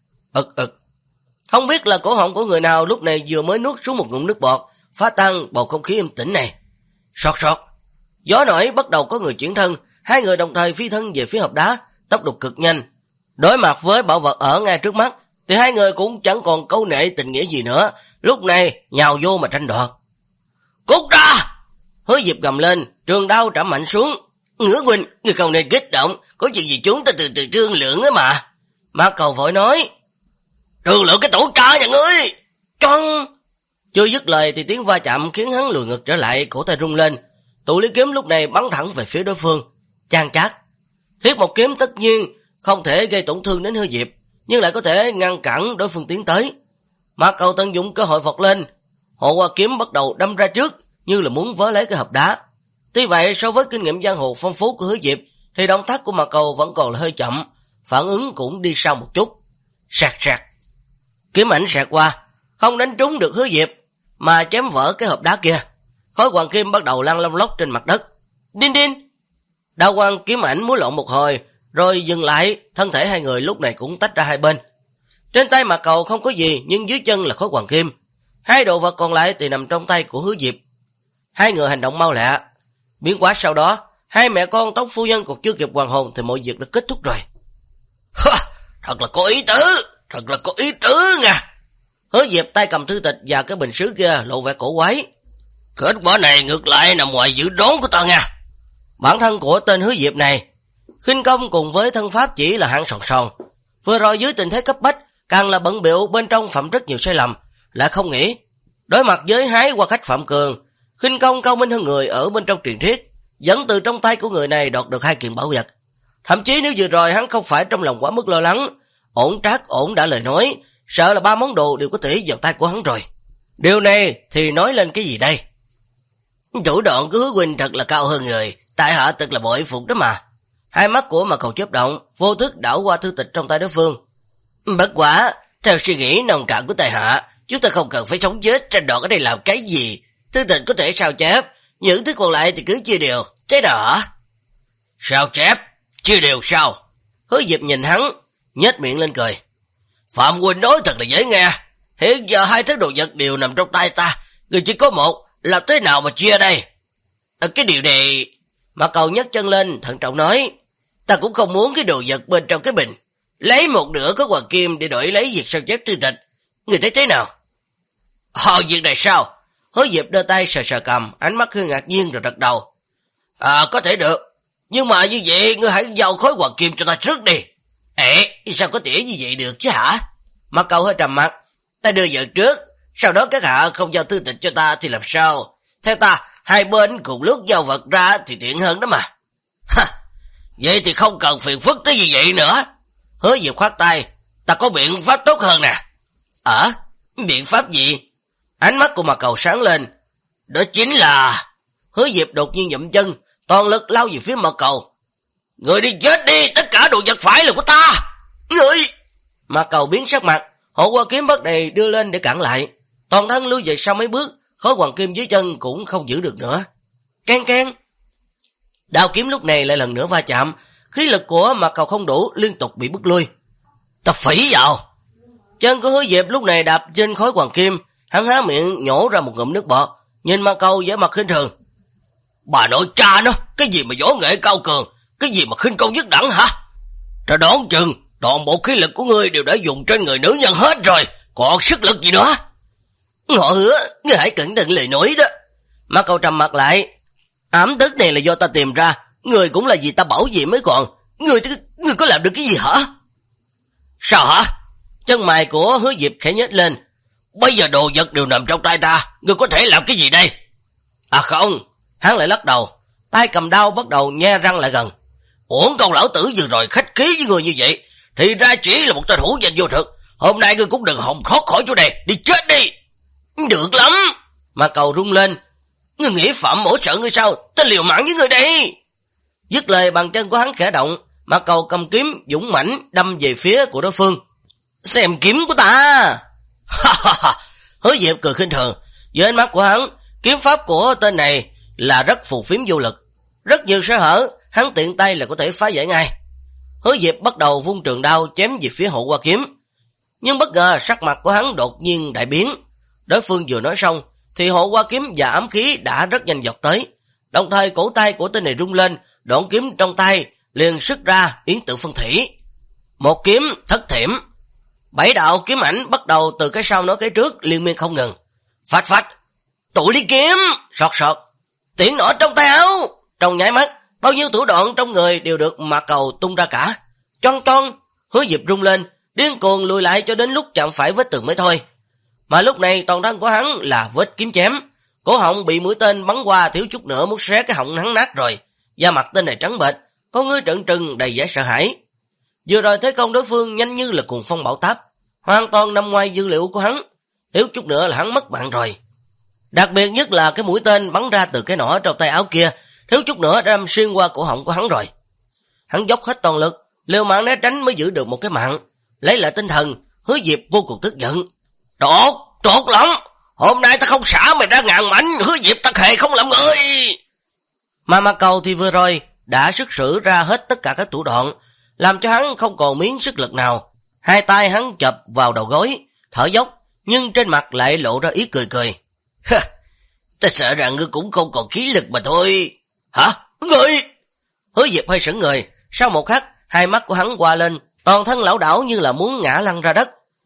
Không biết là cổ họng của người nào lúc này vừa mới nuốt xuống một ngụm nước bọt, phá tan bầu không khí im tĩnh này. Sọt. Gió nổi bắt đầu có người chuyển thân, hai người đồng thời phi thân về phía hộp đá, tốc độ cực nhanh. Đối mặt với bảo vật ở ngay trước mắt, thì hai người cũng chẳng còn câu nệ tình nghĩa gì nữa, lúc này nhào vô mà tranh đoạt. Cút ra! Hứa Diệp gầm lên, trường đao trảm mạnh xuống. Ngửa Quỳnh, người không nên kích động, có chuyện gì chúng ta từ từ thương lượng á mà. Mạc Cầu vội nói. Thương lượng cái tổ cha nhà ngươi! Con! Chưa dứt lời thì tiếng va chạm khiến hắn lùi ngực trở lại, cổ tay rung lên. Tụ lý kiếm lúc này bắn thẳng về phía đối phương. Chan chát. Thiết một kiếm tất nhiên không thể gây tổn thương đến Hứa Diệp, nhưng lại có thể ngăn cản đối phương tiến tới. Mạc Cầu tận dụng cơ hội vọt lên, hộ hoa kiếm bắt đầu đâm ra trước, như là muốn vớ lấy cái hộp đá. Tuy vậy, so với kinh nghiệm giang hồ phong phú của Hứa Diệp, thì động tác của Mạc Cầu vẫn còn là hơi chậm, phản ứng cũng đi sau một chút. Sạc. Kiếm ảnh sạc qua, không đánh trúng được Hứa Diệp, mà chém vỡ cái hộp đá kia. Khối hoàng kim bắt đầu lăn long lóc trên mặt đất. Đinh đinh. Đao quang kiếm ảnh múa lộn một hồi, rồi dừng lại, thân thể hai người lúc này cũng tách ra hai bên. Trên tay Mạc Cầu không có gì, nhưng dưới chân là khối hoàng kim. Hai đồ vật còn lại thì nằm trong tay của Hứa Diệp. Hai người hành động mau lẹ. Biến hóa sau đó, hai mẹ con Tống phu nhân còn chưa kịp hoàn hồn thì mọi việc đã kết thúc rồi. Thật là có ý tứ nha. Hứa Diệp tay cầm thư tịch và cái bình sứ kia lộ vẻ cổ quái. Kết quả này ngược lại nằm ngoài dự đoán của ta nha. Bản thân của tên Hứa Diệp này, khinh công cùng với thân pháp chỉ là hạng sòn sòn. Vừa rồi dưới tình thế cấp bách, càng là bận bịu bên trong phạm rất nhiều sai lầm, lại không nghĩ. Đối mặt với hái qua khách Phạm Cường, khinh công cao minh hơn người ở bên trong truyền thuyết, vẫn từ trong tay của người này đoạt được hai kiện bảo vật. Thậm chí nếu vừa rồi hắn không phải trong lòng quá mức lo lắng, ổn đã lời nói, sợ là 3 món đồ đều có thể vào tay của hắn rồi. Điều này thì nói lên cái gì đây? Thủ đoạn của Hứa huynh thật là cao hơn người, tại hạ thật là bội phục đó mà. Hai mắt của Mạc Cầu chớp động, vô thức đảo qua thư tịch trong tay đối phương. Bất quả, theo suy nghĩ nồng cạn của tại hạ, chúng ta không cần phải sống chết tranh đoạt ở đây làm cái gì. Thư tịch có thể sao chép, những thứ còn lại thì cứ chia đều, thế nào hả? Sao chép? Chia đều sao? Hứa Diệp nhìn hắn, nhếch miệng lên cười. Phạm huynh nói thật là dễ nghe. Hiện giờ hai thứ đồ vật đều nằm trong tay ta, người chỉ có một, làm thế nào mà chia đây? Cái điều này... Mạc Cầu nhấc chân lên, thận trọng nói. Ta cũng không muốn cái đồ vật bên trong cái bình. Lấy một nửa có hoàng kim để đổi lấy việc sao chép thư tịch. Người thấy thế nào? Việc này sao? Hứa Diệp đưa tay sờ cầm, ánh mắt hơi ngạc nhiên rồi gật đầu. Có thể được. Nhưng mà như vậy, ngươi hãy giao khối hoàng kim cho ta trước đi. Sao có thể như vậy được chứ hả? Mạc Cầu hơi trầm mặt. Ta đưa vợ trước, sau đó các hạ không giao thư tịch cho ta thì làm sao? Theo ta, hai bên cùng lúc giao vật ra thì tiện hơn đó mà. Vậy thì không cần phiền phức tới như vậy nữa. Hứa Diệp khoát tay. Ta có biện pháp tốt hơn nè. Biện pháp gì? Ánh mắt của Mạc Cầu sáng lên. Đó chính là... Hứa Diệp đột nhiên nhậm chân, toàn lực lao về phía Mạc Cầu. Người đi chết đi, tất cả đồ vật phải là của ta. Người... Mạc Cầu biến sắc mặt, hộ qua kiếm bất đầy đưa lên để cản lại. Toàn thân lui về sau mấy bước, khối hoàng kim dưới chân cũng không giữ được nữa. Keng keng. Đao kiếm lúc này lại lần nữa va chạm, khí lực của Mạc Cầu không đủ, liên tục bị bứt lui. Ta phỉ vào. Chân của Hứa Diệp lúc này đạp trên khối hoàng kim, hắn há miệng nhổ ra một ngụm nước bọt, nhìn Mạc Cầu vẻ mặt khinh thường. Bà nội cha nó, cái gì mà võ nghệ cao cường, cái gì mà khinh công dứt đẳng hả? Ta đoán chừng toàn bộ khí lực của ngươi đều đã dùng trên người nữ nhân hết rồi, còn sức lực gì nữa? Họ Hứa, ngươi hãy cẩn thận lời nói đó. Mạc Cầu trầm mặt lại. Ám tức này là do ta tìm ra, người cũng là vì ta bảo vệ mới còn. Người có làm được cái gì hả? Sao hả? Chân mày của Hứa Diệp khẽ nhếch lên. Bây giờ đồ vật đều nằm trong tay ta, người có thể làm cái gì đây? Không. Hắn lại lắc đầu, tay cầm đao bắt đầu nhe răng lại gần. Uổng công lão tử vừa rồi khách khí với người như vậy, thì ra chỉ là một tên hữu danh vô thực. Hôm nay ngươi cũng đừng hòng thoát khỏi chỗ này, đi chết đi. Được lắm. Mạc Cầu rung lên. Ngươi nghĩ Phạm Mỗ sợ ngươi sao? Ta liều mạng với ngươi đây. Dứt lời bàn chân của hắn khẽ động, Mạc Cầu cầm kiếm dũng mãnh đâm về phía của đối phương. Xem kiếm của ta. Hứa Diệp cười khinh thường. Dưới ánh mắt của hắn, kiếm pháp của tên này là rất phù phiếm vô lực, rất nhiều sơ hở, hắn tiện tay là có thể phá giải ngay. Hứa Diệp bắt đầu vung trường đao chém về phía Hộ Qua kiếm, nhưng bất ngờ sắc mặt của hắn đột nhiên đại biến. Đối phương vừa nói xong thì Hộ Qua kiếm và ám khí đã rất nhanh vọt tới, đồng thời cổ tay của tên này rung lên, đoạn kiếm trong tay liền xuất ra yến tự phân thủy, một kiếm thất thiểm. 7 đạo kiếm ảnh bắt đầu từ cái sau nói cái trước liên miên không ngừng. Phách phách, tụ ly kiếm, sọt sọt, tiễn nỏ trong tay áo. Trong nháy mắt, bao nhiêu thủ đoạn trong người đều được Mạc Cầu tung ra cả. Chon chon, Hứa Diệp rung lên, điên cuồng lùi lại cho đến lúc chạm phải vết tường mới thôi. Mà lúc này toàn thân của hắn là vết kiếm chém, cổ họng bị mũi tên bắn qua thiếu chút nữa muốn xé cái họng hắn nát rồi. Da mặt tên này trắng bệch, con ngươi trợn trừng đầy vẻ sợ hãi. Vừa rồi thế công đối phương nhanh như là cuồng phong bão táp, hoàn toàn nằm ngoài dữ liệu của hắn, thiếu chút nữa là hắn mất mạng rồi. Đặc biệt nhất là cái mũi tên bắn ra từ cái nỏ trong tay áo kia, thiếu chút nữa đâm xuyên qua cổ họng của hắn rồi. Hắn dốc hết toàn lực, liều mạng né tránh mới giữ được một cái mạng. Lấy lại tinh thần, Hứa Diệp vô cùng tức giận. Tốt lắm, hôm nay ta không xả mày ra ngàn mảnh, Hứa Diệp ta thề không làm người. Mà Mạc Cầu thì vừa rồi đã sức sử ra hết tất cả các thủ đoạn, làm cho hắn không còn miếng sức lực nào. Hai tay hắn chập vào đầu gối, thở dốc, nhưng trên mặt lại lộ ra ý cười cười. Ta sợ rằng ngươi cũng không còn khí lực mà thôi. Hả? Ngươi? Hứa Diệp hơi sững người, sau một khắc, hai mắt của hắn qua lên, toàn thân lảo đảo như là muốn ngã lăn ra đất.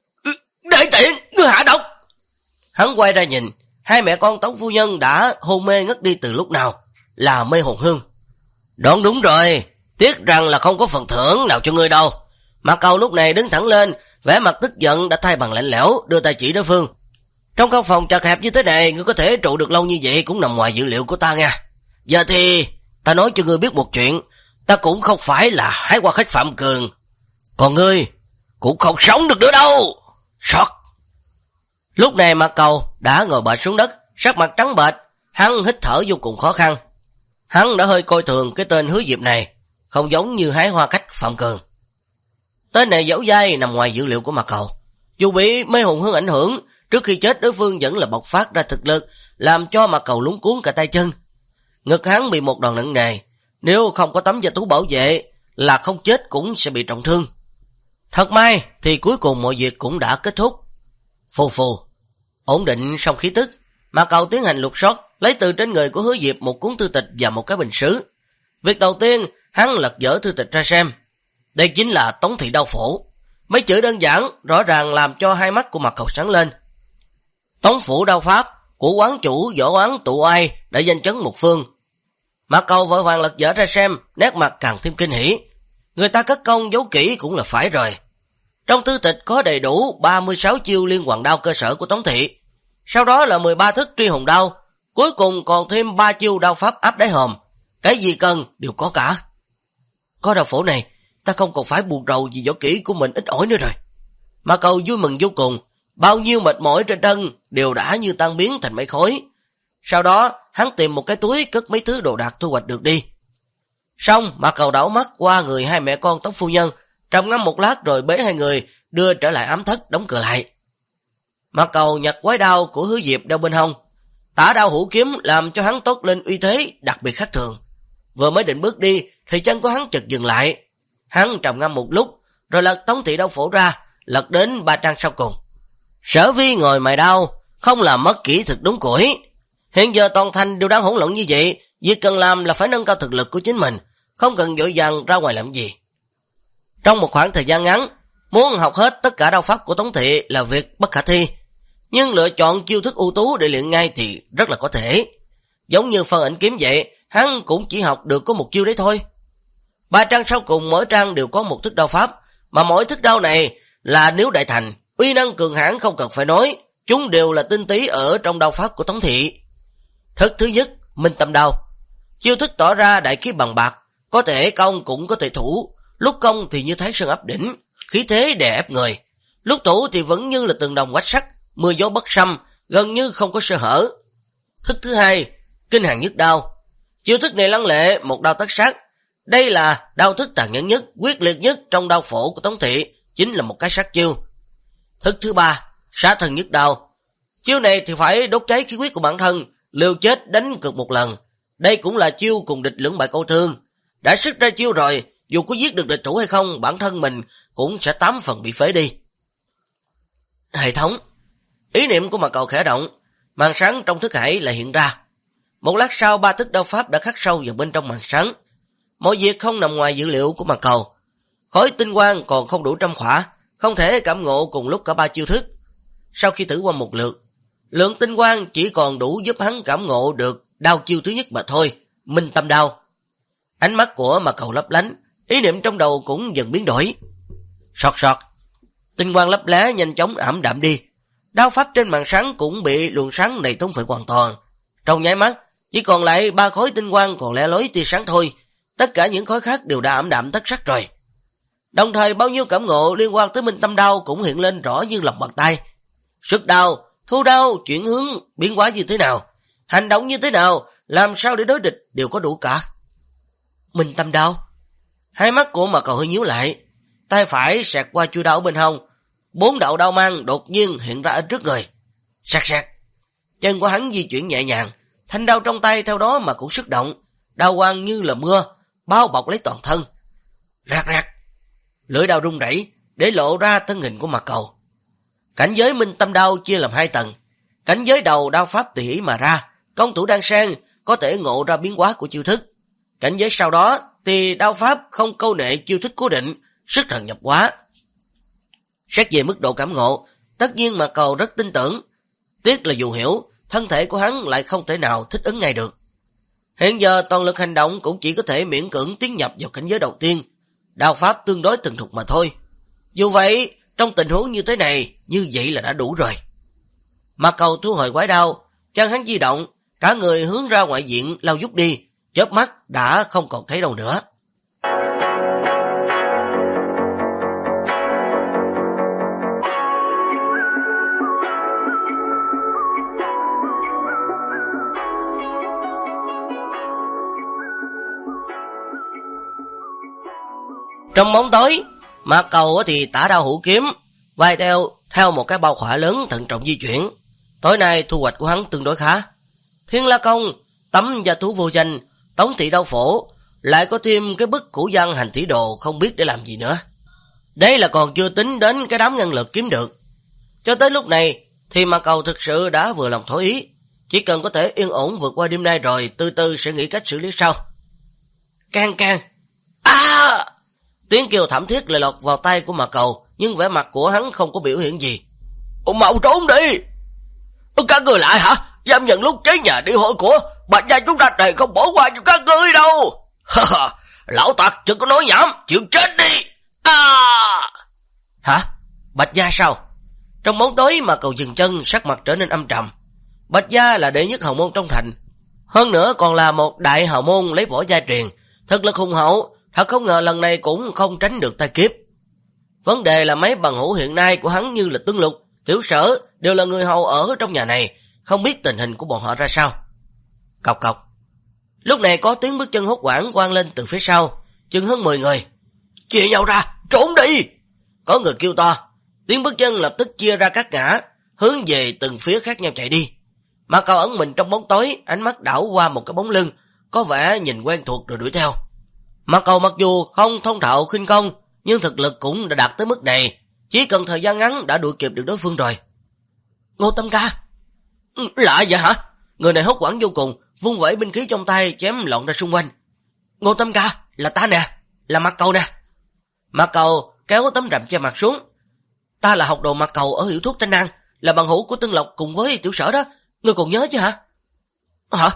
Đại tiện, ngươi hạ độc! Hắn quay ra nhìn, hai mẹ con Tống phu nhân đã hôn mê ngất đi từ lúc nào, là Mê Hồn Hương. Đoán đúng rồi, tiếc rằng là không có phần thưởng nào cho ngươi đâu. Mạc Cầu lúc này đứng thẳng lên, vẻ mặt tức giận đã thay bằng lạnh lẽo, đưa tay chỉ đối phương. Trong căn phòng chật hẹp như thế này, ngươi có thể trụ được lâu như vậy cũng nằm ngoài dự liệu của ta nha. Giờ thì ta nói cho ngươi biết một chuyện, ta cũng không phải là hái hoa khách Phạm Cường, còn ngươi cũng không sống được nữa đâu. Sọt. Lúc này Mạc Cầu đã ngồi bệt xuống đất, sắc mặt trắng bệch, hắn hít thở vô cùng khó khăn. Hắn đã hơi coi thường cái tên Hứa Diệp này, không giống như hái hoa khách Phạm Cường. Tên này dẫu dai nằm ngoài dữ liệu của Mạc Cầu. Dù bị Mê Hồn Hương ảnh hưởng, trước khi chết đối phương vẫn là bộc phát ra thực lực, làm cho Mạc Cầu lúng cuốn cả tay chân. Ngực hắn bị một đòn nặng nề, nếu không có tấm gia thú bảo vệ là không chết cũng sẽ bị trọng thương. Thật may thì cuối cùng mọi việc cũng đã kết thúc. Phù phù, ổn định xong khí tức, Mạc Cầu tiến hành lục soát, lấy từ trên người của Hứa Diệp một cuốn thư tịch và một cái bình sứ. Việc đầu tiên, hắn lật dở thư tịch ra xem. Đây chính là Tống Thị Đao Phổ. Mấy chữ đơn giản, rõ ràng làm cho hai mắt của Mạc Cầu sáng lên. Tống phủ đao pháp của quán chủ Võ Oán Tụ Ai đã danh chấn một phương. Mạc Cầu vội vàng lật dở ra xem, nét mặt càng thêm kinh hỉ. Người ta cất công giấu kỹ cũng là phải rồi. Trong thư tịch có đầy đủ 36 chiêu liên hoàn đao cơ sở của Tống Thị. Sau đó là 13 thức truy hồn đao. Cuối cùng còn thêm 3 chiêu đao pháp áp đáy hòm. Cái gì cần đều có cả. Có đao phổ này, ta không còn phải buồn rầu vì võ kỹ của mình ít ỏi nữa rồi. Mạc Cầu vui mừng vô cùng. Bao nhiêu mệt mỏi trên thân đều đã như tan biến thành mây khói. Sau đó hắn tìm một cái túi cất mấy thứ đồ đạc thu hoạch được đi. Xong Mạc Cầu đảo mắt qua người hai mẹ con Tống phu nhân, trầm ngâm một lát rồi bế hai người đưa trở lại ám thất đóng cửa lại. Mạc Cầu nhặt quái đao của Hứa Diệp đeo bên hông. Tả đao hữu kiếm làm cho hắn tốt lên uy thế đặc biệt khác thường. Vừa mới định bước đi thì chân của hắn chợt dừng lại. Hắn trầm ngâm một lúc rồi lật Tống Thị Đao Phổ ra, lật đến 3 trang sau cùng. Sở Vi ngồi mài đao, không làm mất kỹ thực đúng củi. Hiện giờ toàn thành đều đang hỗn loạn như vậy, việc cần làm là phải nâng cao thực lực của chính mình, không cần vội vàng ra ngoài làm gì. Trong một khoảng thời gian ngắn, muốn học hết tất cả đao pháp của Tống Thị là việc bất khả thi, nhưng lựa chọn chiêu thức ưu tú để luyện ngay thì rất là có thể. Giống như Phân Ảnh Kiếm vậy, hắn cũng chỉ học được có một chiêu đấy thôi. 3 trang sau cùng mỗi trang đều có một thức đao pháp, mà mỗi thức đao này là nếu đại thành, uy năng cường hãn không cần phải nói, chúng đều là tinh túy ở trong đao pháp của Tống Thị. Thức thứ nhất, Minh Tâm Đao. Chiêu thức tỏ ra đại khí bằng bạc, có thể công cũng có thể thủ, lúc công thì như Thái Sơn áp đỉnh, khí thế đè ép người, lúc thủ thì vẫn như là từng đồng quách sắt, mưa gió bất xâm, gần như không có sơ hở. Thức thứ hai, Kinh Hàng Nhất Đao. Chiêu thức này lăng lệ, một đao tất sát. Đây là đao thức tàn nhẫn nhất, quyết liệt nhất trong đao phổ của Tống Thị, chính là một cái sát chiêu. Thức thứ ba, Xá Thân Nhất Đao. Chiêu này thì phải đốt cháy khí huyết của bản thân, liều chết đánh cược một lần. Đây cũng là chiêu cùng địch lưỡng bại câu thương. Đã sức ra chiêu rồi, dù có giết được địch thủ hay không, bản thân mình cũng sẽ 8 phần bị phế đi. Hệ thống. Ý niệm của Mạc Cầu khẽ động, màn sáng trong thức hải lại hiện ra. Một lát sau 3 thức đao pháp đã khắc sâu vào bên trong màn sáng. Mọi việc không nằm ngoài dữ liệu của Mạc Cầu. Khối tinh quang còn không đủ trăm khỏa, không thể cảm ngộ cùng lúc cả 3 chiêu thức. Sau khi thử qua một lượt, lượng tinh quang chỉ còn đủ giúp hắn cảm ngộ được đao chiêu thứ nhất mà thôi, Minh Tâm Đao. Ánh mắt của Mạc Cầu lấp lánh, ý niệm trong đầu cũng dần biến đổi. Sọt sọt, tinh quang lấp lé nhanh chóng ảm đạm đi. Đao pháp trên màn sáng cũng bị luồng sáng này thôn phệ hoàn toàn. Trong nháy mắt, chỉ còn lại 3 khối tinh quang còn lẻ lối tia sáng thôi. Tất cả những khối khác đều đã ảm đạm thất sắc rồi. Đồng thời bao nhiêu cảm ngộ liên quan tới Minh Tâm Đao cũng hiện lên rõ như lòng bàn tay. Xuất đao, thu đao, chuyển hướng, biến hóa như thế nào, hành động như thế nào, làm sao để đối địch đều có đủ cả. Minh Tâm Đao. Hai mắt của Mạc Cầu hơi nhíu lại, tay phải sẹt qua chui đao bên hông, 4 đạo đao mang đột nhiên hiện ra ở trước người. Sạc sạc. Chân của hắn di chuyển nhẹ nhàng, thanh đao trong tay theo đó mà cũng sức động. đao quang như là mưa, bao bọc lấy toàn thân. Rạc rạc, lưỡi đao rung rẩy để lộ ra thân hình của Mạc Cầu. Cảnh giới Minh Tâm Đao chia làm 2 tầng. Cảnh giới đầu đao pháp tùy ý mà ra, công thủ đan sen, có thể ngộ ra biến hóa của chiêu thức. Cảnh giới sau đó thì đao pháp không câu nệ chiêu thức cố định, sức thần nhập hóa. Xét về mức độ cảm ngộ, tất nhiên Mạc Cầu rất tin tưởng. Tiếc là dù hiểu, thân thể của hắn lại không thể nào thích ứng ngay được. Hiện giờ toàn lực hành động cũng chỉ có thể miễn cưỡng tiến nhập vào cảnh giới đầu tiên, đao pháp tương đối thuần thục mà thôi. Dù vậy, trong tình huống như thế này, như vậy là đã đủ rồi. Mạc Cầu thu hồi quái đao, chân hắn di động, cả người hướng ra ngoại diện lao vút đi, chớp mắt đã không còn thấy đâu nữa. Trong bóng tối, Mạc Cầu thì tả đao hữu kiếm, vai theo một cái bao khỏa lớn thận trọng di chuyển. Tối nay thu hoạch của hắn tương đối khá. Thiên La Công, tấm gia thú vô danh, Tống thị đao phổ, lại có thêm cái bức củ văn hành thủy đồ không biết để làm gì nữa. Đấy là còn chưa tính đến cái đám ngân lực kiếm được. Cho tới lúc này thì Mạc Cầu thực sự đã vừa lòng thỏa ý. Chỉ cần có thể yên ổn vượt qua đêm nay rồi, từ từ sẽ nghĩ cách xử lý sau. Can can. Tiếng kêu thảm thiết lại lọt vào tay của Mạc Cầu, nhưng vẻ mặt của hắn không có biểu hiện gì. Mau trốn đi! Các người lại hả? Dám nhận lúc cháy nhà đi hội của Bạch gia chúng ta này không bỏ qua cho các ngươi đâu. Lão tặc chừng có nói nhảm, chịu chết đi. Hả? Bạch gia sao? Trong bóng tối Mạc Cầu dừng chân, sắc mặt trở nên âm trầm. Bạch gia là đệ nhất hào môn trong thành, hơn nữa còn là một đại hào môn lấy võ gia truyền, thực lực hùng hậu. Thật không ngờ lần này cũng không tránh được tai kiếp. Vấn đề là mấy bằng hữu hiện nay của hắn như là Tương Lục, Tiểu Sở đều là người hầu ở trong nhà này, không biết tình hình của bọn họ ra sao. Cọc cọc. Lúc này có tiếng bước chân hốt hoảng vang lên từ phía sau, chừng hơn 10 người. Chia nhau ra, trốn đi! Có người kêu to, tiếng bước chân lập tức chia ra các ngã, hướng về từng phía khác nhau chạy đi. Mạc Cầu ẩn mình trong bóng tối, ánh mắt đảo qua một cái bóng lưng, có vẻ nhìn quen thuộc rồi đuổi theo. Mạc Cầu mặc dù không thông thạo khinh công, nhưng thực lực cũng đã đạt tới mức này, chỉ cần thời gian ngắn đã đuổi kịp được đối phương rồi. Ngô Tâm Ca! Lạ vậy hả? Người này hốt hoảng vô cùng, vung vẩy binh khí trong tay chém loạn ra xung quanh. Ngô Tâm Ca, là ta nè, là Mạc Cầu nè. Mạc Cầu kéo tấm rèm che mặt xuống. Ta là học đồ Mạc Cầu ở hiệu thuốc Tranh An, là bằng hữu của Tương Lộc cùng với Tiểu Sở đó, ngươi còn nhớ chứ hả? Hả?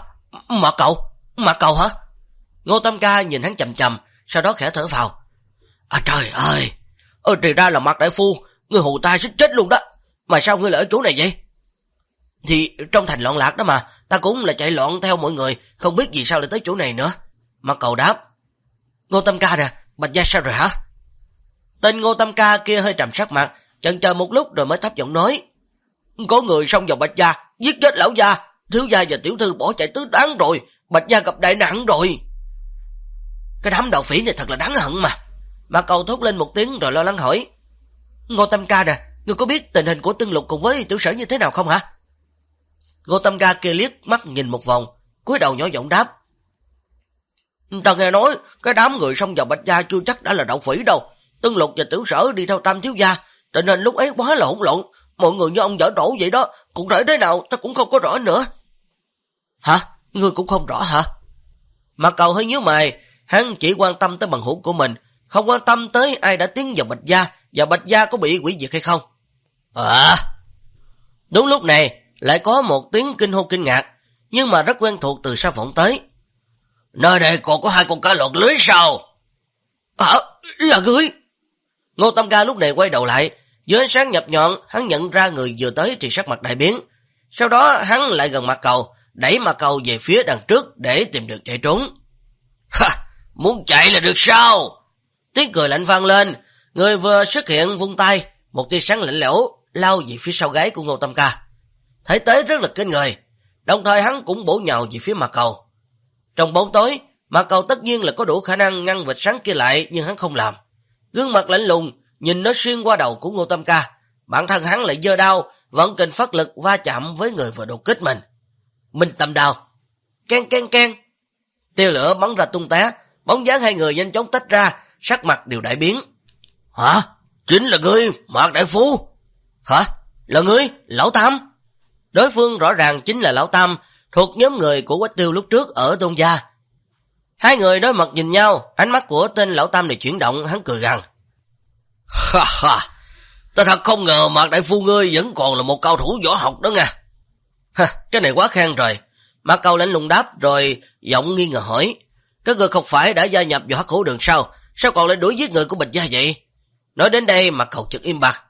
Mạc Cầu hả? Ngô Tâm Ca nhìn hắn chầm chầm, sau đó khẽ thở vào. Trời ơi, thì ra là Mạc đại phu, ngươi hù ta xích chết luôn đó. Mà sao ngươi lại ở chỗ này vậy? Thì trong thành loạn lạc đó mà, ta cũng là chạy loạn theo mọi người, không biết vì sao lại tới chỗ này nữa. Mạc Cầu đáp. Ngô Tâm Ca nè, Bạch gia sao rồi hả? Tên Ngô Tâm Ca kia hơi trầm sắc mặt, chần chờ một lúc rồi mới thấp giọng nói. Có người xông vào Bạch gia, giết chết lão gia, thiếu gia và tiểu thư bỏ chạy tứ tán rồi, Bạch gia gặp đại nạn rồi. Cái đám đạo phỉ này thật là đáng hận mà. Mạc Cầu thốt lên một tiếng rồi lo lắng hỏi. Ngô Tâm Ca nè, ngươi có biết tình hình của Tương Lục cùng với Tiểu Sở như thế nào không hả? Ngô Tâm Ca kia liếc mắt nhìn một vòng, cúi đầu nhỏ giọng đáp. Ta nghe nói cái đám người xông vào Bạch gia chưa chắc đã là đạo phỉ đâu. Tương Lục và Tiểu Sở đi theo Tam thiếu gia, cho nên lúc ấy quá là hỗn loạn. Mọi người như ông dở đổ vậy đó, cụ thể thế nào ta cũng không có rõ nữa. Hả? Ngươi cũng không rõ hả? Mạc Cầu hơi nhíu mày, hắn chỉ quan tâm tới bằng hữu của mình, không quan tâm tới ai đã tiến vào Bạch gia và Bạch gia có bị hủy diệt hay không. Đúng lúc này lại có một tiếng kinh hô kinh ngạc, nhưng mà rất quen thuộc từ xa vọng tới. Nơi này còn có 2 con cá lọt lưới sao? Là ngươi? Ngô Tâm Ca lúc này quay đầu lại, dưới ánh sáng nhập nhọn, hắn nhận ra người vừa tới thì sắc mặt đại biến. Sau đó hắn lại gần Mạc Cầu, đẩy Mạc Cầu về phía đằng trước để tìm được chạy trốn. Muốn chạy là được sao? Tiếng cười lạnh vang lên, người vừa xuất hiện vung tay, một tia sáng lạnh lẽo lao về phía sau gáy của Ngô Tâm Ca. Thể tế rất là kinh người, đồng thời hắn cũng bổ nhào về phía Mạc Cầu. Trong bóng tối, Mạc Cầu tất nhiên là có đủ khả năng ngăn vệt sáng kia lại, nhưng hắn không làm. Gương mặt lạnh lùng nhìn nó xuyên qua đầu của Ngô Tâm Ca, bản thân hắn lại giơ đao, vận kình phát lực va chạm với người vừa đột kích mình. Minh Tâm đao. Ken ken ken. Tia lửa bắn ra tung té, bóng dáng hai người nhanh chóng tách ra, sắc mặt đều đại biến. Hả? Chính là ngươi, Mạc đại phu? Hả? Là ngươi, Lão Tam? Đối phương rõ ràng chính là Lão Tam, thuộc nhóm người của Quách Tiêu lúc trước ở Tôn gia. Hai người đối mặt nhìn nhau, ánh mắt của tên Lão Tam này chuyển động, hắn cười gằn. Ha ha, ta thật không ngờ Mạc đại phu ngươi vẫn còn là một cao thủ võ học đó nha. Ha, cái này quá khen rồi. Mạc Cầu lạnh lùng đáp rồi giọng nghi ngờ hỏi. Các người không phải đã gia nhập vào Hắc Hổ Đường sao? Sao còn lại đuổi giết người của Bạch gia vậy? Nói đến đây Mạc Cầu chợt im bặt.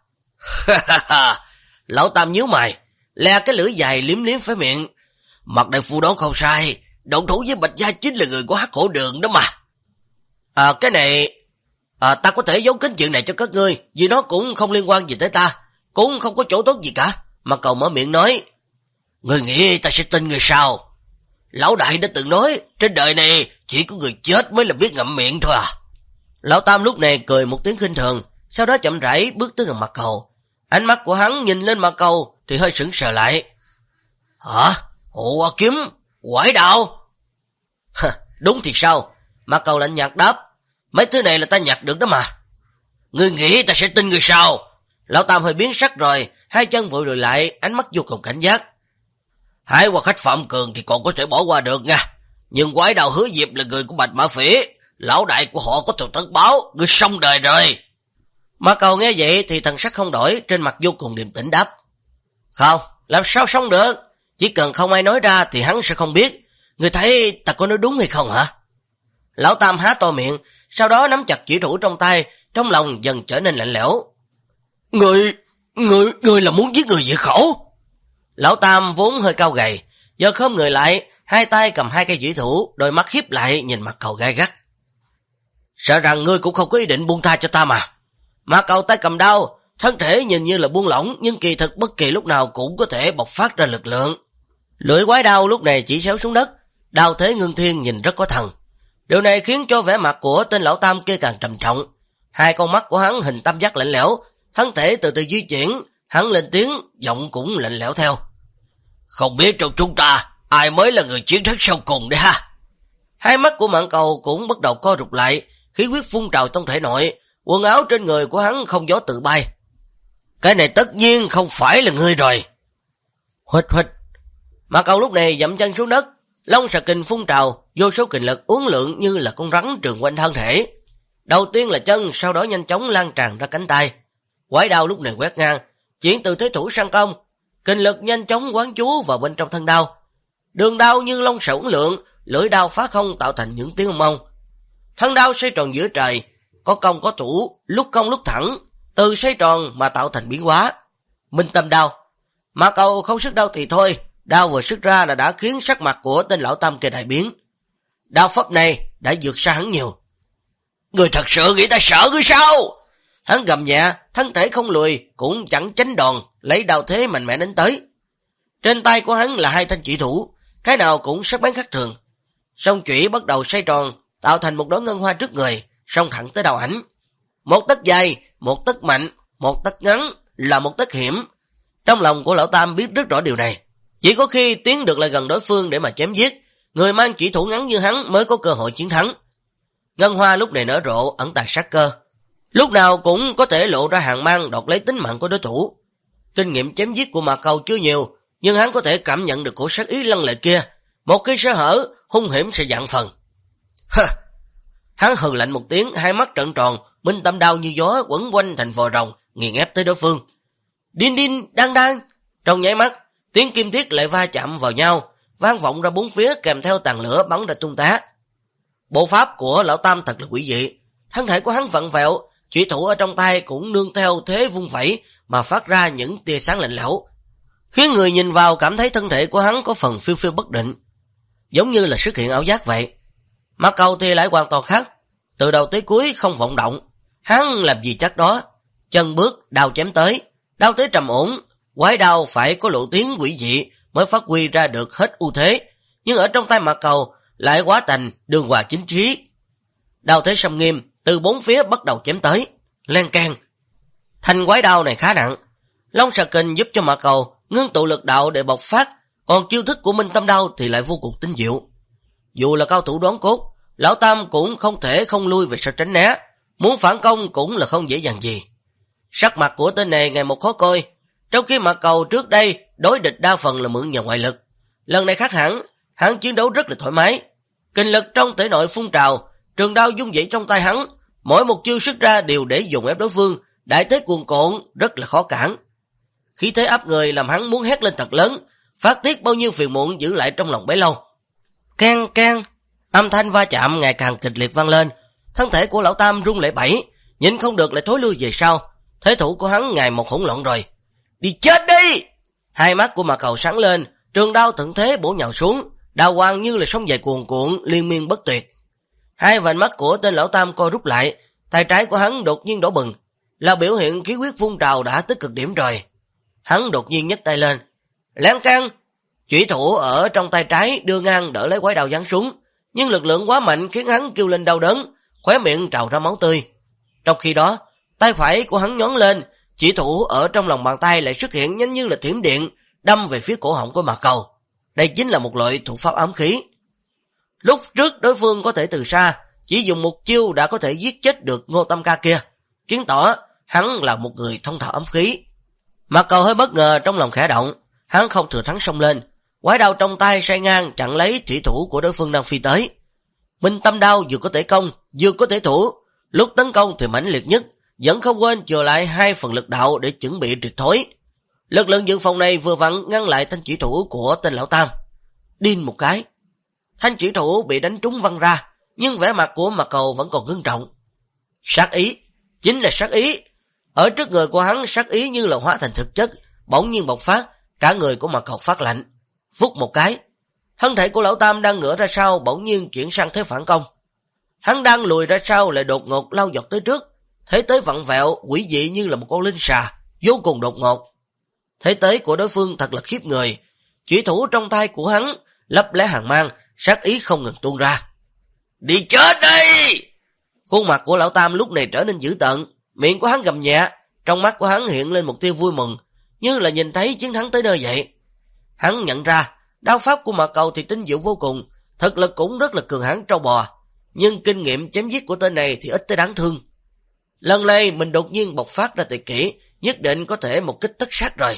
Lão Tam nhíu mày, le cái lưỡi dài liếm liếm phía miệng. Mạc đại phu đó không sai, động thủ với Bạch gia chính là người của Hắc Hổ Đường đó mà. Cái này ta có thể giấu kín chuyện này cho các ngươi, vì nó cũng không liên quan gì tới ta, cũng không có chỗ tốt gì cả. Mạc Cầu mở miệng nói. Người nghĩ ta sẽ tin người sao? Lão đại đã từng nói, trên đời này chỉ có người chết mới là biết ngậm miệng thôi à. Lão Tam lúc này cười một tiếng khinh thường, sau đó chậm rãi bước tới gần Mạc Cầu. Ánh mắt của hắn nhìn lên Mạc Cầu thì hơi sững sờ lại. Hả? Hộ kiếm, quải đạo? Đúng thì sao? Mạc Cầu lạnh nhạt đáp. Mấy thứ này là ta nhặt được đó mà. Ngươi nghĩ ta sẽ tin người sao? Lão Tam hơi biến sắc rồi, hai chân vội lùi lại, ánh mắt vô cùng cảnh giác. Hãy qua khách Phạm Cường thì còn có thể bỏ qua được nha. Nhưng quái đạo Hứa Diệp là người của Bạch Mã Phỉ, lão đại của họ có thù tất báo, ngươi xong đời rồi. Mạc Cầu nghe vậy thì thần sắc không đổi, trên mặt vô cùng điềm tĩnh đáp. Không, làm sao xong được? Chỉ cần không ai nói ra thì hắn sẽ không biết. Ngươi thấy ta có nói đúng hay không hả? Lão Tam há to miệng, sau đó nắm chặt chủy thủ trong tay, trong lòng dần trở nên lạnh lẽo. Ngươi là muốn giết người diệt khẩu? Lão Tam vốn hơi cao gầy, giờ khom người lại, hai tay cầm hai cây chủy thủ, đôi mắt hiếp lại nhìn Mạc Cầu gai gắt. Sợ rằng ngươi cũng không có ý định buông tha cho ta mà. Mạc Cầu tay cầm đao, thân thể nhìn như là buông lỏng, nhưng kỳ thực bất kỳ lúc nào cũng có thể bộc phát ra lực lượng. Lưỡi quái đao lúc này chỉ xéo xuống đất, đao thế ngưng thiên nhìn rất có thần. Điều này khiến cho vẻ mặt của tên Lão Tam kia càng trầm trọng. Hai con mắt của hắn hình tam giác lạnh lẽo, thân thể từ từ di chuyển, hắn lên tiếng, giọng cũng lạnh lẽo theo. Không biết trong chúng ta, ai mới là người chiến thắng sau cùng đấy ha? Hai mắt của Mạc Cầu cũng bắt đầu co rụt lại, khí huyết phun trào trong thể nội, quần áo trên người của hắn không gió tự bay. Cái này tất nhiên không phải là ngươi rồi. Huỵch huỵch. Mạc Cầu lúc này dậm chân xuống đất, long xà kình phun trào, vô số kình lực uốn lượn như là con rắn trường quanh thân thể. Đầu tiên là chân, sau đó nhanh chóng lan tràn ra cánh tay. Quái đao lúc này quét ngang, chuyển từ thế thủ sang công, kình lực nhanh chóng quán chú vào bên trong thân đao. Đường đao như long xà uốn lượn, lưỡi đao phá không tạo thành những tiếng ong ong. Thân đao xoay tròn giữa trời, có công có thủ, lúc cong lúc thẳng, từ xoay tròn mà tạo thành biến hóa. Minh Tâm đao. Mạc Cầu không sức đao thì thôi, đao vừa xuất ra là đã khiến sắc mặt của tên Lão Tam kia đại biến. Đao pháp này đã vượt xa hắn nhiều. Người thật sự nghĩ ta sợ ngươi sao? Hắn gầm nhẹ, thân thể không lùi, cũng chẳng tránh đòn, lấy đao thế mạnh mẽ đánh tới. Trên tay của hắn là hai thanh chủy thủ, cái nào cũng sắc bén khác thường. Song chủy bắt đầu xoay tròn, tạo thành một đóa ngân hoa trước người, xông thẳng tới đầu ảnh. Một tấc dài, một tấc mạnh, một tấc ngắn là một tấc hiểm. Trong lòng của Lão Tam biết rất rõ điều này. Chỉ có khi tiến được lại gần đối phương để mà chém giết, người mang chỉ thủ ngắn như hắn mới có cơ hội chiến thắng. Ngân hoa lúc này nở rộ, ẩn tàng sát cơ. Lúc nào cũng có thể lộ ra hàng mang đoạt lấy tính mạng của đối thủ. Kinh nghiệm chém giết của Mạc Cầu chưa nhiều, nhưng hắn có thể cảm nhận được cổ sát ý lăng lệ kia. Một khi sơ hở, hung hiểm sẽ dạn phần. Hắn hừ lạnh một tiếng, hai mắt trợn tròn, minh tâm đao như gió quẩn quanh thành vòi rồng, nghiền ép tới đối phương. Đinh đinh, đang đang. Trong nháy mắt, tiếng kim thiết lại va chạm vào nhau, vang vọng ra bốn phía kèm theo tàn lửa bắn ra tung tá. Bộ pháp của Lão Tam thật là quỷ dị, thân thể của hắn vặn vẹo, chủy thủ ở trong tay cũng nương theo thế vung vẩy mà phát ra những tia sáng lạnh lẽo, khiến người nhìn vào cảm thấy thân thể của hắn có phần phiêu phiêu bất định, giống như là xuất hiện ảo giác vậy. Mạc Cầu thì lại hoàn toàn khác, từ đầu tới cuối không vọng động, hắn làm gì chắc đó, chân bước, đao chém tới, đao thế trầm ổn, quái đao phải có lộ tiếng quỷ dị mới phát huy ra được hết ưu thế, nhưng ở trong tay Mạc Cầu lại hóa thành đường hòa chính trí. Đao thế xâm nghiêm, từ bốn phía bắt đầu chém tới, len keng. Thanh quái đao này khá nặng, Long Xà Kình giúp cho Mạc Cầu ngưng tụ lực đạo để bộc phát, còn chiêu thức của Minh Tâm đao thì lại vô cùng tinh diệu. Dù là cao thủ đoán cốt, Lão Tam cũng không thể không lui về sau tránh né, muốn phản công cũng là không dễ dàng gì. Sắc mặt của tên này ngày một khó coi, trong khi Mạc Cầu trước đây đối địch đa phần là mượn nhờ ngoại lực. Lần này khác hẳn, hắn chiến đấu rất là thoải mái. Kinh lực trong thể nội phun trào, trường đao dung dãy trong tay hắn, mỗi một chiêu xuất ra đều để dùng ép đối phương, đại thế cuồn cuộn, rất là khó cản. Khí thế áp người làm hắn muốn hét lên thật lớn, phát tiết bao nhiêu phiền muộn giữ lại trong lòng bấy lâu. Keng keng, âm thanh va chạm ngày càng kịch liệt vang lên, thân thể của Lão Tam rung lẩy bẩy, nhìn không được lại thối lui về sau. Thế thủ của hắn ngày một hỗn loạn rồi. Đi chết đi! Hai mắt của Mạc Cầu sáng lên, trường đao thuận thế bổ nhào xuống, đao quang như là sóng dài cuồn cuộn liên miên bất tuyệt. Hai vành mắt của tên Lão Tam co rút lại, tay trái của hắn đột nhiên đỏ bừng, là biểu hiện khí huyết phun trào đã tới cực điểm rồi. Hắn đột nhiên nhấc tay lên, lan can, chủy thủ ở trong tay trái đưa ngang đỡ lấy quái đao giáng xuống, nhưng lực lượng quá mạnh khiến hắn kêu lên đau đớn, khóe miệng trào ra máu tươi. Trong khi đó, tay phải của hắn nhón lên, chỉ thủ ở trong lòng bàn tay lại xuất hiện nhanh như là thiểm điện, đâm về phía cổ họng của Mạc Cầu. Đây chính là một loại thủ pháp ám khí. Lúc trước đối phương có thể từ xa, chỉ dùng một chiêu đã có thể giết chết được Ngô Tam Ca kia, chứng tỏ hắn là một người thông thạo ám khí. Mạc Cầu hơi bất ngờ trong lòng khẽ động, hắn không thừa thắng xông lên, quái đao trong tay xoay ngang chặn lấy thủy thủ của đối phương đang phi tới. Minh Tâm đao vừa có thể công, vừa có thể thủ, lúc tấn công thì mãnh liệt nhất, vẫn không quên chừa lại 2 phần lực đạo để chuẩn bị triệt thối. Lực lượng dự phòng này vừa vặn ngăn lại thanh chỉ thủ của tên Lão Tam. Điên một cái, thanh chỉ thủ bị đánh trúng văng ra, nhưng vẻ mặt của Mạc Cầu vẫn còn ngưng trọng. Sát ý, chính là sát ý. Ở trước người của hắn, sát ý như là hóa thành thực chất, bỗng nhiên bộc phát, cả người của Mạc Cầu phát lạnh. Phút một cái, thân thể của Lão Tam đang ngửa ra sau bỗng nhiên chuyển sang thế phản công. Hắn đang lùi ra sau lại đột ngột lao dọc tới trước, thế tới vặn vẹo, quỷ dị như là một con linh xà, vô cùng đột ngột. Thế tới của đối phương thật là khiếp người, chỉ thủ trong tay của hắn lấp lé hàng mang, sát ý không ngừng tuôn ra. Đi chết đi! Khuôn mặt của Lão Tam lúc này trở nên dữ tợn, miệng của hắn gầm nhẹ, trong mắt của hắn hiện lên một tia vui mừng, như là nhìn thấy chiến thắng tới nơi vậy. Hắn nhận ra, đao pháp của Mạc Cầu thì tinh diệu vô cùng, thực lực cũng rất là cường hãn trâu bò, nhưng kinh nghiệm chém giết của tên này thì ít tới đáng thương. Lần này mình đột nhiên bộc phát ra tuyệt kỹ, nhất định có thể một kích tất sát rồi.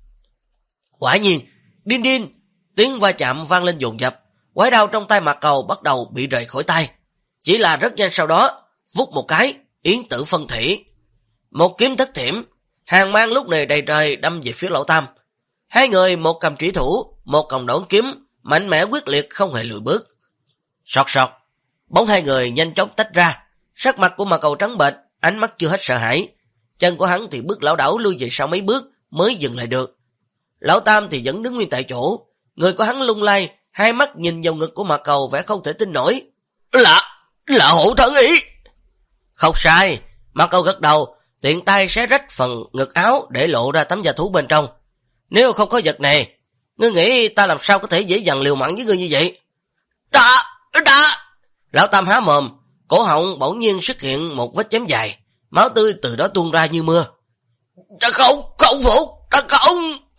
Quả nhiên, điên điên, tiếng va chạm vang lên dồn dập, quái đao trong tay Mạc Cầu bắt đầu bị rời khỏi tay. Chỉ là rất nhanh sau đó, vút một cái, yến tử phân thủy. Một kiếm thất thiểm, hàng mang lúc này đầy trời đâm về phía Lão Tam. Hai người một cầm trĩ thủ, một cầm đổn kiếm, mạnh mẽ quyết liệt không hề lùi bước. Sọt sọt, bóng hai người nhanh chóng tách ra, sắc mặt của Mạc Cầu trắng bệch, ánh mắt chưa hết sợ hãi. Chân của hắn thì bước lảo đảo lui về sau mấy bước mới dừng lại được. Lão Tam thì vẫn đứng nguyên tại chỗ, người của hắn lung lay, hai mắt nhìn vào ngực của Mạc Cầu vẻ không thể tin nổi. Là hổ thân ý. Không sai, Mạc Cầu gật đầu, tiện tay xé rách phần ngực áo để lộ ra tấm da thú bên trong. Nếu không có vật này, ngươi nghĩ ta làm sao có thể dễ dàng liều mạng với ngươi như vậy? Đã! Lão Tam há mồm, cổ họng bỗng nhiên xuất hiện một vết chém dài, máu tươi từ đó tuôn ra như mưa. Ta không phục, ta không...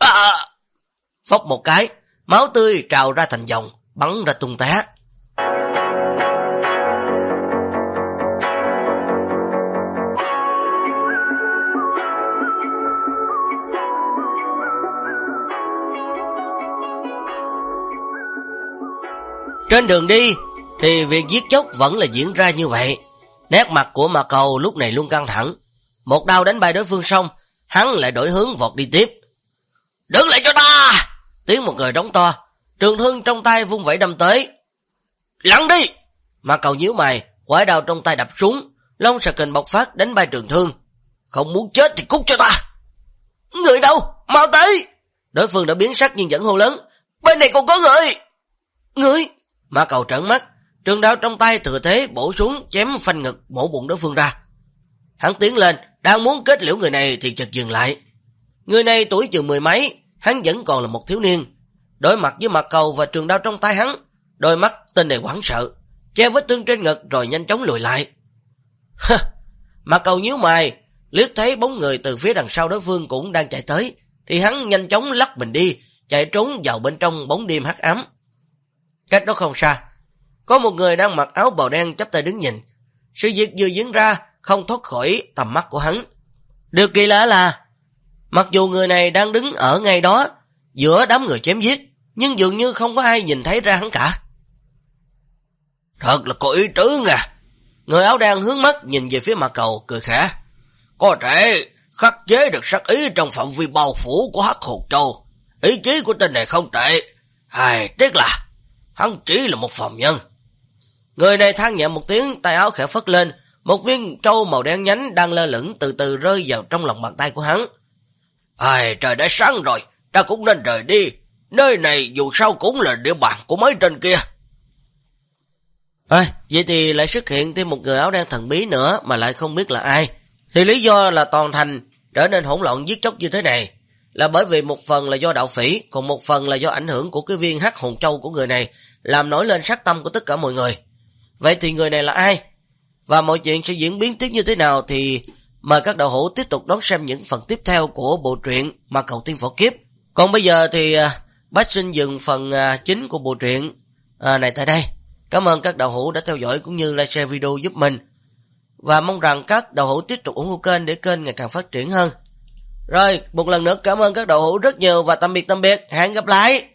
Phốc một cái, máu tươi trào ra thành dòng, bắn ra tung té. Trên đường đi thì việc giết chóc vẫn là diễn ra như vậy. Nét mặt của Mạc Cầu lúc này luôn căng thẳng. Một đao đánh bay đối phương xong, hắn lại đổi hướng vọt đi tiếp. Đứng lại cho ta! Tiếng một người đóng to, trường thương trong tay vung vẩy đâm tới. Lăn đi! Mạc Cầu nhíu mày, quải đao trong tay đập xuống, long xà kình bộc phát đánh bay trường thương. Không muốn chết thì cút cho ta! Người đâu? Mau tới! Đối phương đã biến sắc nhưng vẫn hô lớn. Bên này còn có người! Người! Mạc Cầu trợn mắt, trường đao trong tay thừa thế bổ xuống chém phanh ngực mổ bụng đối phương ra. Hắn tiến lên, đang muốn kết liễu người này thì chợt dừng lại. Người này tuổi chừng 10 mấy, hắn vẫn còn là một thiếu niên. Đối mặt với Mạc Cầu và trường đao trong tay hắn, đôi mắt tên này hoảng sợ, che vết thương trên ngực rồi nhanh chóng lùi lại. Mạc Cầu nhíu mày, liếc thấy bóng người từ phía đằng sau đối phương cũng đang chạy tới, thì hắn nhanh chóng lắc mình đi, chạy trốn vào bên trong bóng đêm hắc ám. Cách đó không xa, Có một người đang mặc áo bào đen chắp tay đứng nhìn. Sự việc vừa diễn ra không thoát khỏi tầm mắt của hắn. Điều kỳ lạ là mặc dù người này đang đứng ở ngay đó giữa đám người chém giết, nhưng dường như không có ai nhìn thấy ra hắn cả. Thật là có ý tứ nha. Người áo đen hướng mắt nhìn về phía Mạc Cầu cười khẽ. Có thể khắc chế được sát ý trong phạm vi bao phủ của Hắc Hồn Châu. Ý chí của tên này không tệ. Tiếc là hắn chỉ là một phàm nhân. Người này than nhẹ một tiếng, tay áo khẽ phất lên, một viên trâu màu đen nhánh đang lơ lửng từ từ rơi vào trong lòng bàn tay của hắn. Trời đã sáng rồi, ta cũng nên rời đi. Nơi này dù sao cũng là địa bàn của mấy tên kia. Vậy thì lại xuất hiện thêm một người áo đen thần bí nữa mà lại không biết là ai. Thì lý do là toàn thành trở nên hỗn loạn giết chóc như thế này là bởi vì một phần là do đạo phỉ, còn một phần là do ảnh hưởng của cái viên Hắc Hồn Châu của người này, làm nổi lên sát tâm của tất cả mọi người. Vậy thì người này là ai? Và mọi chuyện sẽ diễn biến tiếp như thế nào thì mời các đạo hữu tiếp tục đón xem những phần tiếp theo của bộ truyện Mạc Cầu Tiên Phổ Kiếp. Còn bây giờ thì Bách xin dừng phần chính của bộ truyện này tại đây. Cảm ơn các đạo hữu đã theo dõi cũng như like share video giúp mình. Và mong rằng các đạo hữu tiếp tục ủng hộ kênh để kênh ngày càng phát triển hơn. Rồi, một lần nữa cảm ơn các đạo hữu rất nhiều và tạm biệt, hẹn gặp lại.